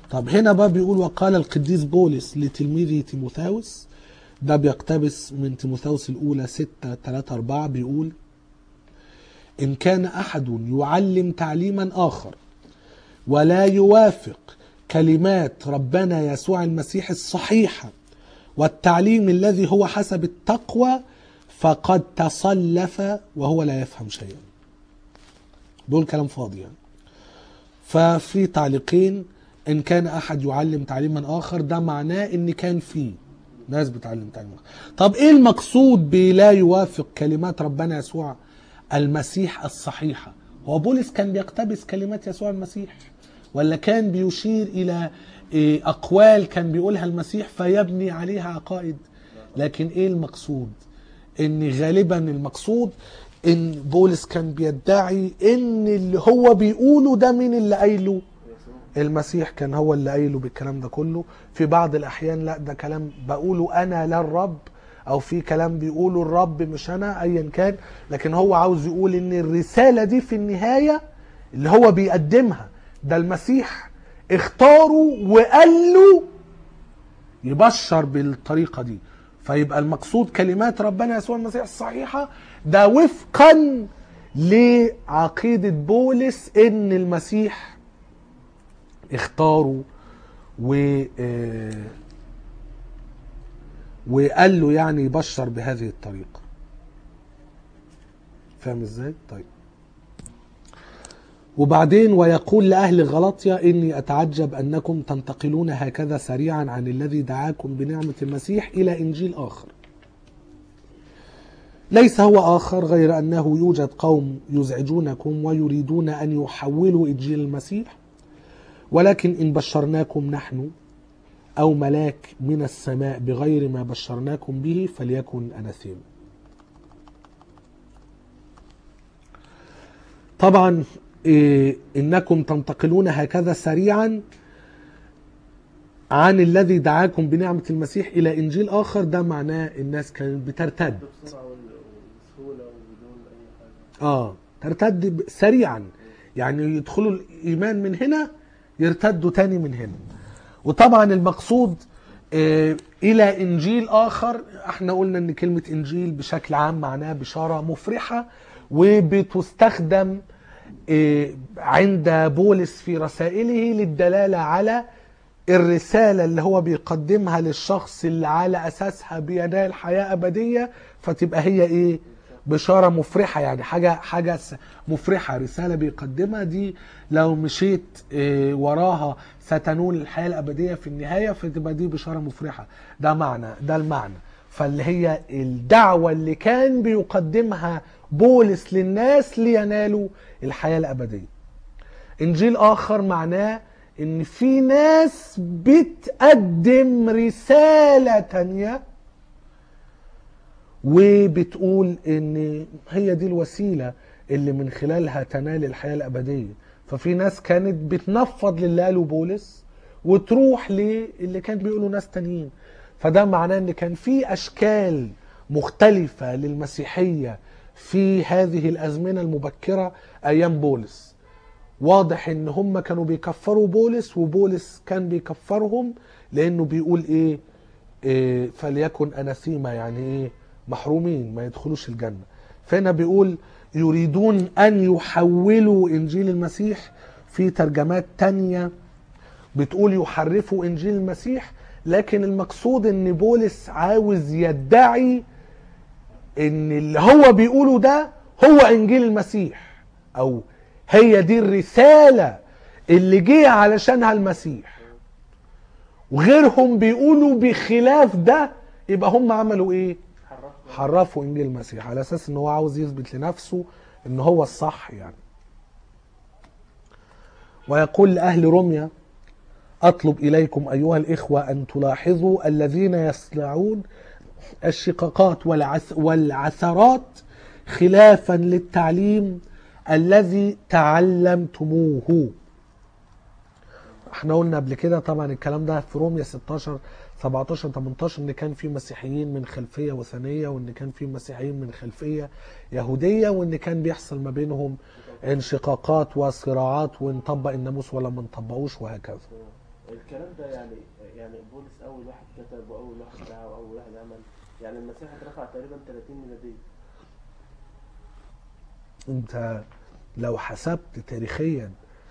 طب هنا بقى بيقول وقال القديس بولس لتلميذه تيموثاوس، ده بيقتبس من تيموثاوس الأولى 6:3-4، بيقول إن كان أحد يعلم تعليما آخر ولا يوافق كلمات ربنا يسوع المسيح الصحيحة والتعليم الذي هو حسب التقوى فقد تصلف وهو لا يفهم شيئا. بيقول كلام فاضي يعني. ففي تعليقين، إن كان أحد يعلم تعليما آخر ده معناه إن كان فيه ناس بتعلم تعليما آخر. طب إيه المقصود بلا يوافق كلمات ربنا يسوع المسيح الصحيحة؟ هو بولس كان بيقتبس كلمات يسوع المسيح ولا كان بيشير إلى أقوال كان بيقولها المسيح فيبني عليها عقائد؟ لكن إيه المقصود؟ إن غالبا المقصود إن بولس كان بيدعي إن اللي هو بيقوله ده مين اللي قايله؟ المسيح كان هو اللي قايله بالكلام ده كله. في بعض الأحيان لا ده كلام بقوله أنا لا الرب، أو في كلام بيقوله الرب مش أنا، أيا كان. لكن هو عاوز يقول إن الرسالة دي في النهاية اللي هو بيقدمها ده المسيح اختاره وقال له يبشر بالطريقة دي. فيبقى المقصود كلمات ربنا يسوع المسيح الصحيحة ده وفقا لعقيدة بولس ان المسيح اختاره وقال له يعني يبشر بهذه الطريقة. فاهم ازاي؟ طيب. وبعدين ويقول لأهل غلطية إني أتعجب أنكم تنتقلون هكذا سريعا عن الذي دعاكم بنعمة المسيح إلى إنجيل آخر، ليس هو آخر غير أنه يوجد قوم يزعجونكم ويريدون أن يحولوا إنجيل المسيح، ولكن إن بشرناكم نحن أو ملاك من السماء بغير ما بشرناكم به فليكن أناثيم. طبعا إنكم تنتقلون هكذا سريعا عن الذي دعاكم بنعمة المسيح إلى إنجيل آخر، ده معناه الناس كانت بترتد بسرعة وبسهولة وبدون أي حاجة. ترتد سريعا، يعني يدخلوا الإيمان من هنا يرتدوا تاني من هنا. وطبعا المقصود إلى إنجيل آخر، احنا قلنا إن كلمة إنجيل بشكل عام معناها بشارة مفرحة، وبتستخدم عند بولس في رسائله للدلالة على الرسالة اللي هو بيقدمها للشخص اللي على أساسها بينال حياة أبدية، فتبقى هي إيه؟ بشارة مفرحة، يعني حاجة مفرحة، رسالة بيقدمها دي لو مشيت وراها ستنول الحياة الأبدية في النهاية، فتبقى دي بشارة مفرحة. ده المعنى. فاللي هي الدعوة اللي كان بيقدمها بولس للناس لينالوا الحياة الأبدية. إنجيل آخر معناه إن في ناس بتقدم رسالة تانية وبتقول إن هي دي الوسيلة اللي من خلالها تنال الحياة الأبدية. ففي ناس كانت بتنفض للي قاله بولس وتروح للي كان بيقولوا ناس تانيين. فده معناه إن كان في أشكال مختلفة للمسيحية في هذه الأزمنة المبكرة أيام بولس. واضح إن هم كانوا بيكفروا بولس وبولس كان بيكفرهم، لأنه بيقول إيه فليكن أناثيما، يعني إيه؟ محرومين ما يدخلوش الجنة. فهنا بيقول يريدون أن يحولوا إنجيل المسيح. في ترجمات تانية بتقول يحرفوا إنجيل المسيح، لكن المقصود إن بولس عاوز يدعي إن اللي هو بيقوله ده هو إنجيل المسيح، أو هي دي الرسالة اللي جه علشانها المسيح، وغيرهم بيقولوا بخلاف ده. يبقى هم عملوا إيه؟ حرفوا إنجيل المسيح على أساس إن هو عاوز يثبت لنفسه إن هو الصح يعني. ويقول لأهل روميا أطلب إليكم أيها الإخوة أن تلاحظوا الذين يصنعون الشقاقات والعثرات خلافا للتعليم الذي تعلمتموه. احنا قلنا قبل كده طبعا الكلام ده في روميا 16 17 18 ان كان في مسيحيين من خلفية وثنية، وان كان في مسيحيين من خلفية يهودية، وان كان بيحصل ما بينهم انشقاقات وصراعات، ونطبق الناموس ولا ما نطبقوش وهكذا. الكلام ده يعني بولس اول واحد كتب واول واحد دعا واول واحد عمل. يعني المسيح اترفع تقريبا 30 ميلادية. انت لو حسبت تاريخيا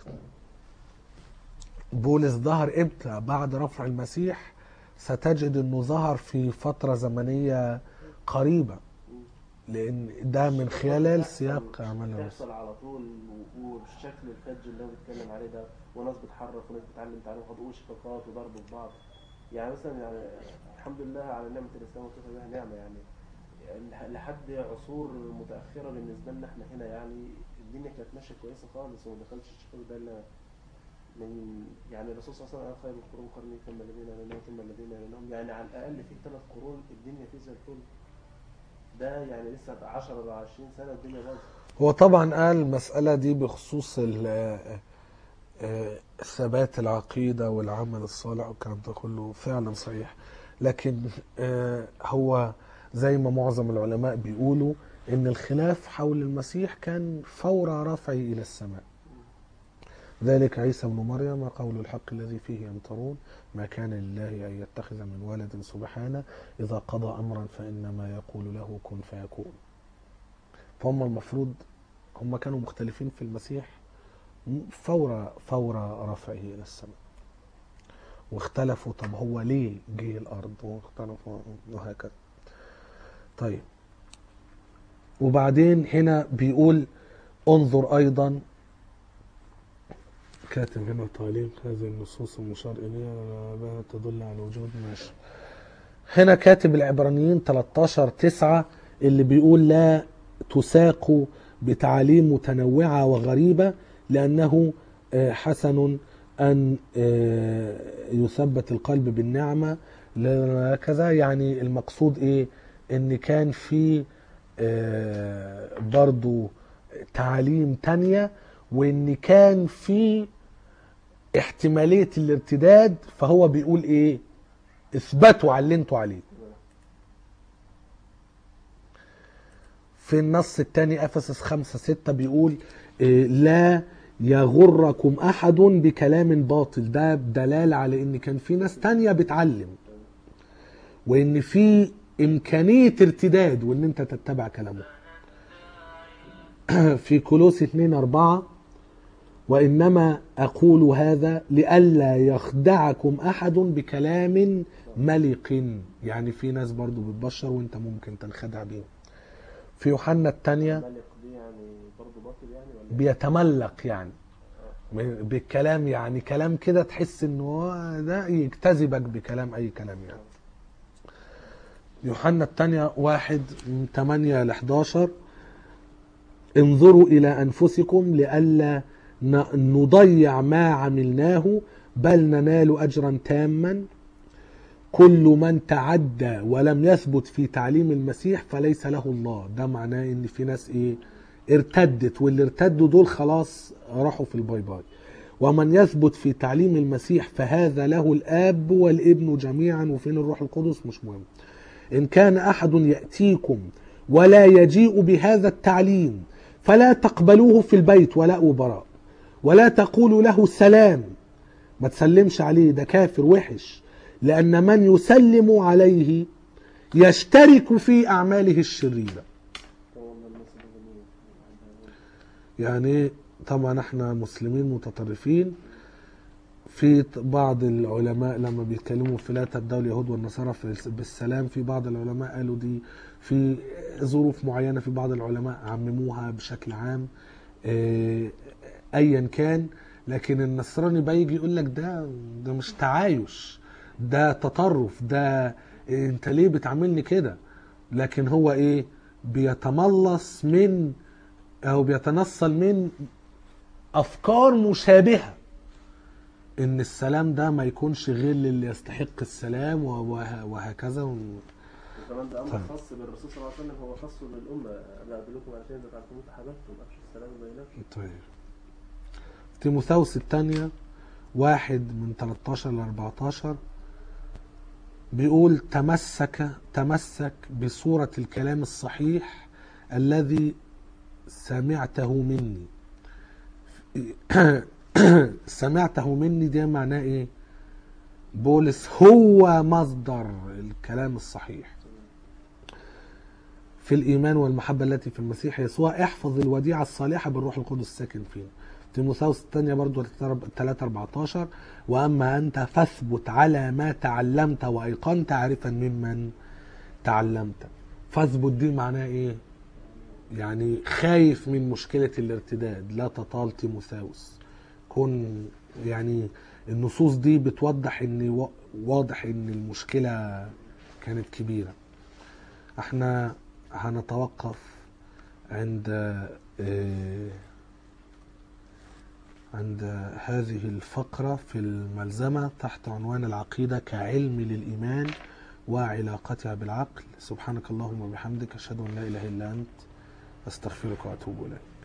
بولس ظهر امتى بعد رفع المسيح، ستجد انه ظهر في فترة زمنية قريبة، مم. لان ده من مش خلال بتحصل سياق اعمال الرسل. بتحصل على طول والشكل الفج اللي هو بيتكلم عليه ده، وناس بتحرف وناس بتعلم تعليم خاطئ وشقاقات وضرب في بعض. يعني مثلا يعني الحمد لله على نعمة الإسلام وكفى بها نعمة. يعني لحد عصور متأخرة بالنسبة لنا احنا هنا يعني الدنيا كانت ماشية كويسة خالص وما دخلش الشقاق ده إلا من يعني الرسول صلى الله عليه وسلم قال خير القرون قرني ثم الذين يلونهم ثم الذين يلونهم. يعني على الأقل في 3 قرون الدنيا فيه زي الفل. ده يعني لسه 10 ولا 20 سنة الدنيا باظت. هو طبعا قال المسألة دي بخصوص ثبات العقيدة والعمل الصالح والكلام ده كله فعلا صحيح، لكن هو زي ما معظم العلماء بيقولوا ان الخلاف حول المسيح كان فور رفعه الى السماء. ذلك عيسى بن مريم قول الحق الذي فيه يمترون ما كان لله ان يتخذ من ولد سبحانه اذا قضى امرا فانما يقول له كن فيكون. فهم المفروض هم كانوا مختلفين في المسيح فور رفعه الى السماء، واختلفوا طب هو ليه جه الارض، واختلفوا وهكذا. طيب وبعدين هنا بيقول انظر ايضا، كاتب هنا تعليق هذه النصوص المشار اليها تدل على وجود ماشي. هنا كاتب العبرانيين 13:9 اللي بيقول لا تساقوا بتعاليم متنوعة وغريبة لأنه حسن أن يثبت القلب بالنعمة كذا. يعني المقصود إيه؟ إن كان في برضو تعاليم تانية، وإن كان في احتمالية الارتداد، فهو بيقول إيه؟ اثبتوا على اللي انتوا عليه. في النص الثاني افسس 5:6 بيقول لا يغركم احد بكلام باطل. ده دلالة على ان كان في ناس تانية بتعلم، وان في امكانية ارتداد وان انت تتبع كلامه. في كولوس 2:4 وانما اقول هذا لئلا يخدعكم احد بكلام ملق. يعني في ناس برضو بتبشر وانت ممكن تنخدع بيهم. في يوحنا الثانية ملك دي يعني برضه باطل يعني ولا بيتملق يعني بالكلام، يعني كلام كده تحس انه هو ده يجتذبك بكلام اي كلام يعني. يوحنا الثانية 1:8-11 انظروا الى انفسكم لئلا نضيع ما عملناه بل ننال اجرا تاما. كل من تعدى ولم يثبت في تعليم المسيح فليس له الله. ده معناه ان في ناس ايه ارتدت، واللي ارتدوا دول خلاص راحوا في الباي باي. ومن يثبت في تعليم المسيح فهذا له الاب والابن جميعا. وفين الروح القدس مش مهم. ان كان احد ياتيكم ولا يجيء بهذا التعليم فلا تقبلوه في البيت ولا براء، ولا تقولوا له سلام. ما تسلمش عليه، ده كافر وحش، لأن من يسلم عليه يشترك في أعماله الشريرة. يعني طبعا احنا مسلمين متطرفين. في بعض العلماء لما بيتكلموا في لا تبدأوا اليهود والنصارى بالسلام، في بعض العلماء قالوا دي في ظروف معينة، في بعض العلماء عمموها بشكل عام. ايا كان، لكن النصراني بيجي يقول لك ده مش تعايش، ده تطرف، ده انت ليه بتعاملني كده؟ لكن هو ايه؟ بيتملص من او بيتنصل من افكار مشابهة ان السلام ده ما يكونش غير للي يستحق السلام وهكذا. وكمان ده امر خاص بالرسول صلى الله عليه وسلم، هو خاص بالامه. لا ادلكم على شيء اذا فعلتموه تحاببتم افشوا السلام بينكم. طيب تيموثاوس الثانية 1:13-14 بيقول تمسك بصورة الكلام الصحيح الذي سمعته مني. سمعته مني ده معناه ايه؟ بولس هو مصدر الكلام الصحيح في الإيمان والمحبة التي في المسيح يسوع. احفظ الوديعة الصالحة بالروح القدس الساكن فينا. تيموثاوس الثانية برضو 3:14 وأما أنت فاثبت على ما تعلمت وأيقنت عارفا ممن تعلمت. فاثبت دي معناه إيه؟ يعني خايف من مشكلة الارتداد، لا تطال تيموثاوس. كون يعني النصوص دي بتوضح ان واضح ان المشكلة كانت كبيرة. احنا هنتوقف عند هذه الفقرة في الملزمة تحت عنوان العقيدة كعلم للإيمان وعلاقتها بالعقل. سبحانك اللهم وبحمدك أشهد أن لا إله إلا أنت أستغفرك وأتوب إليك.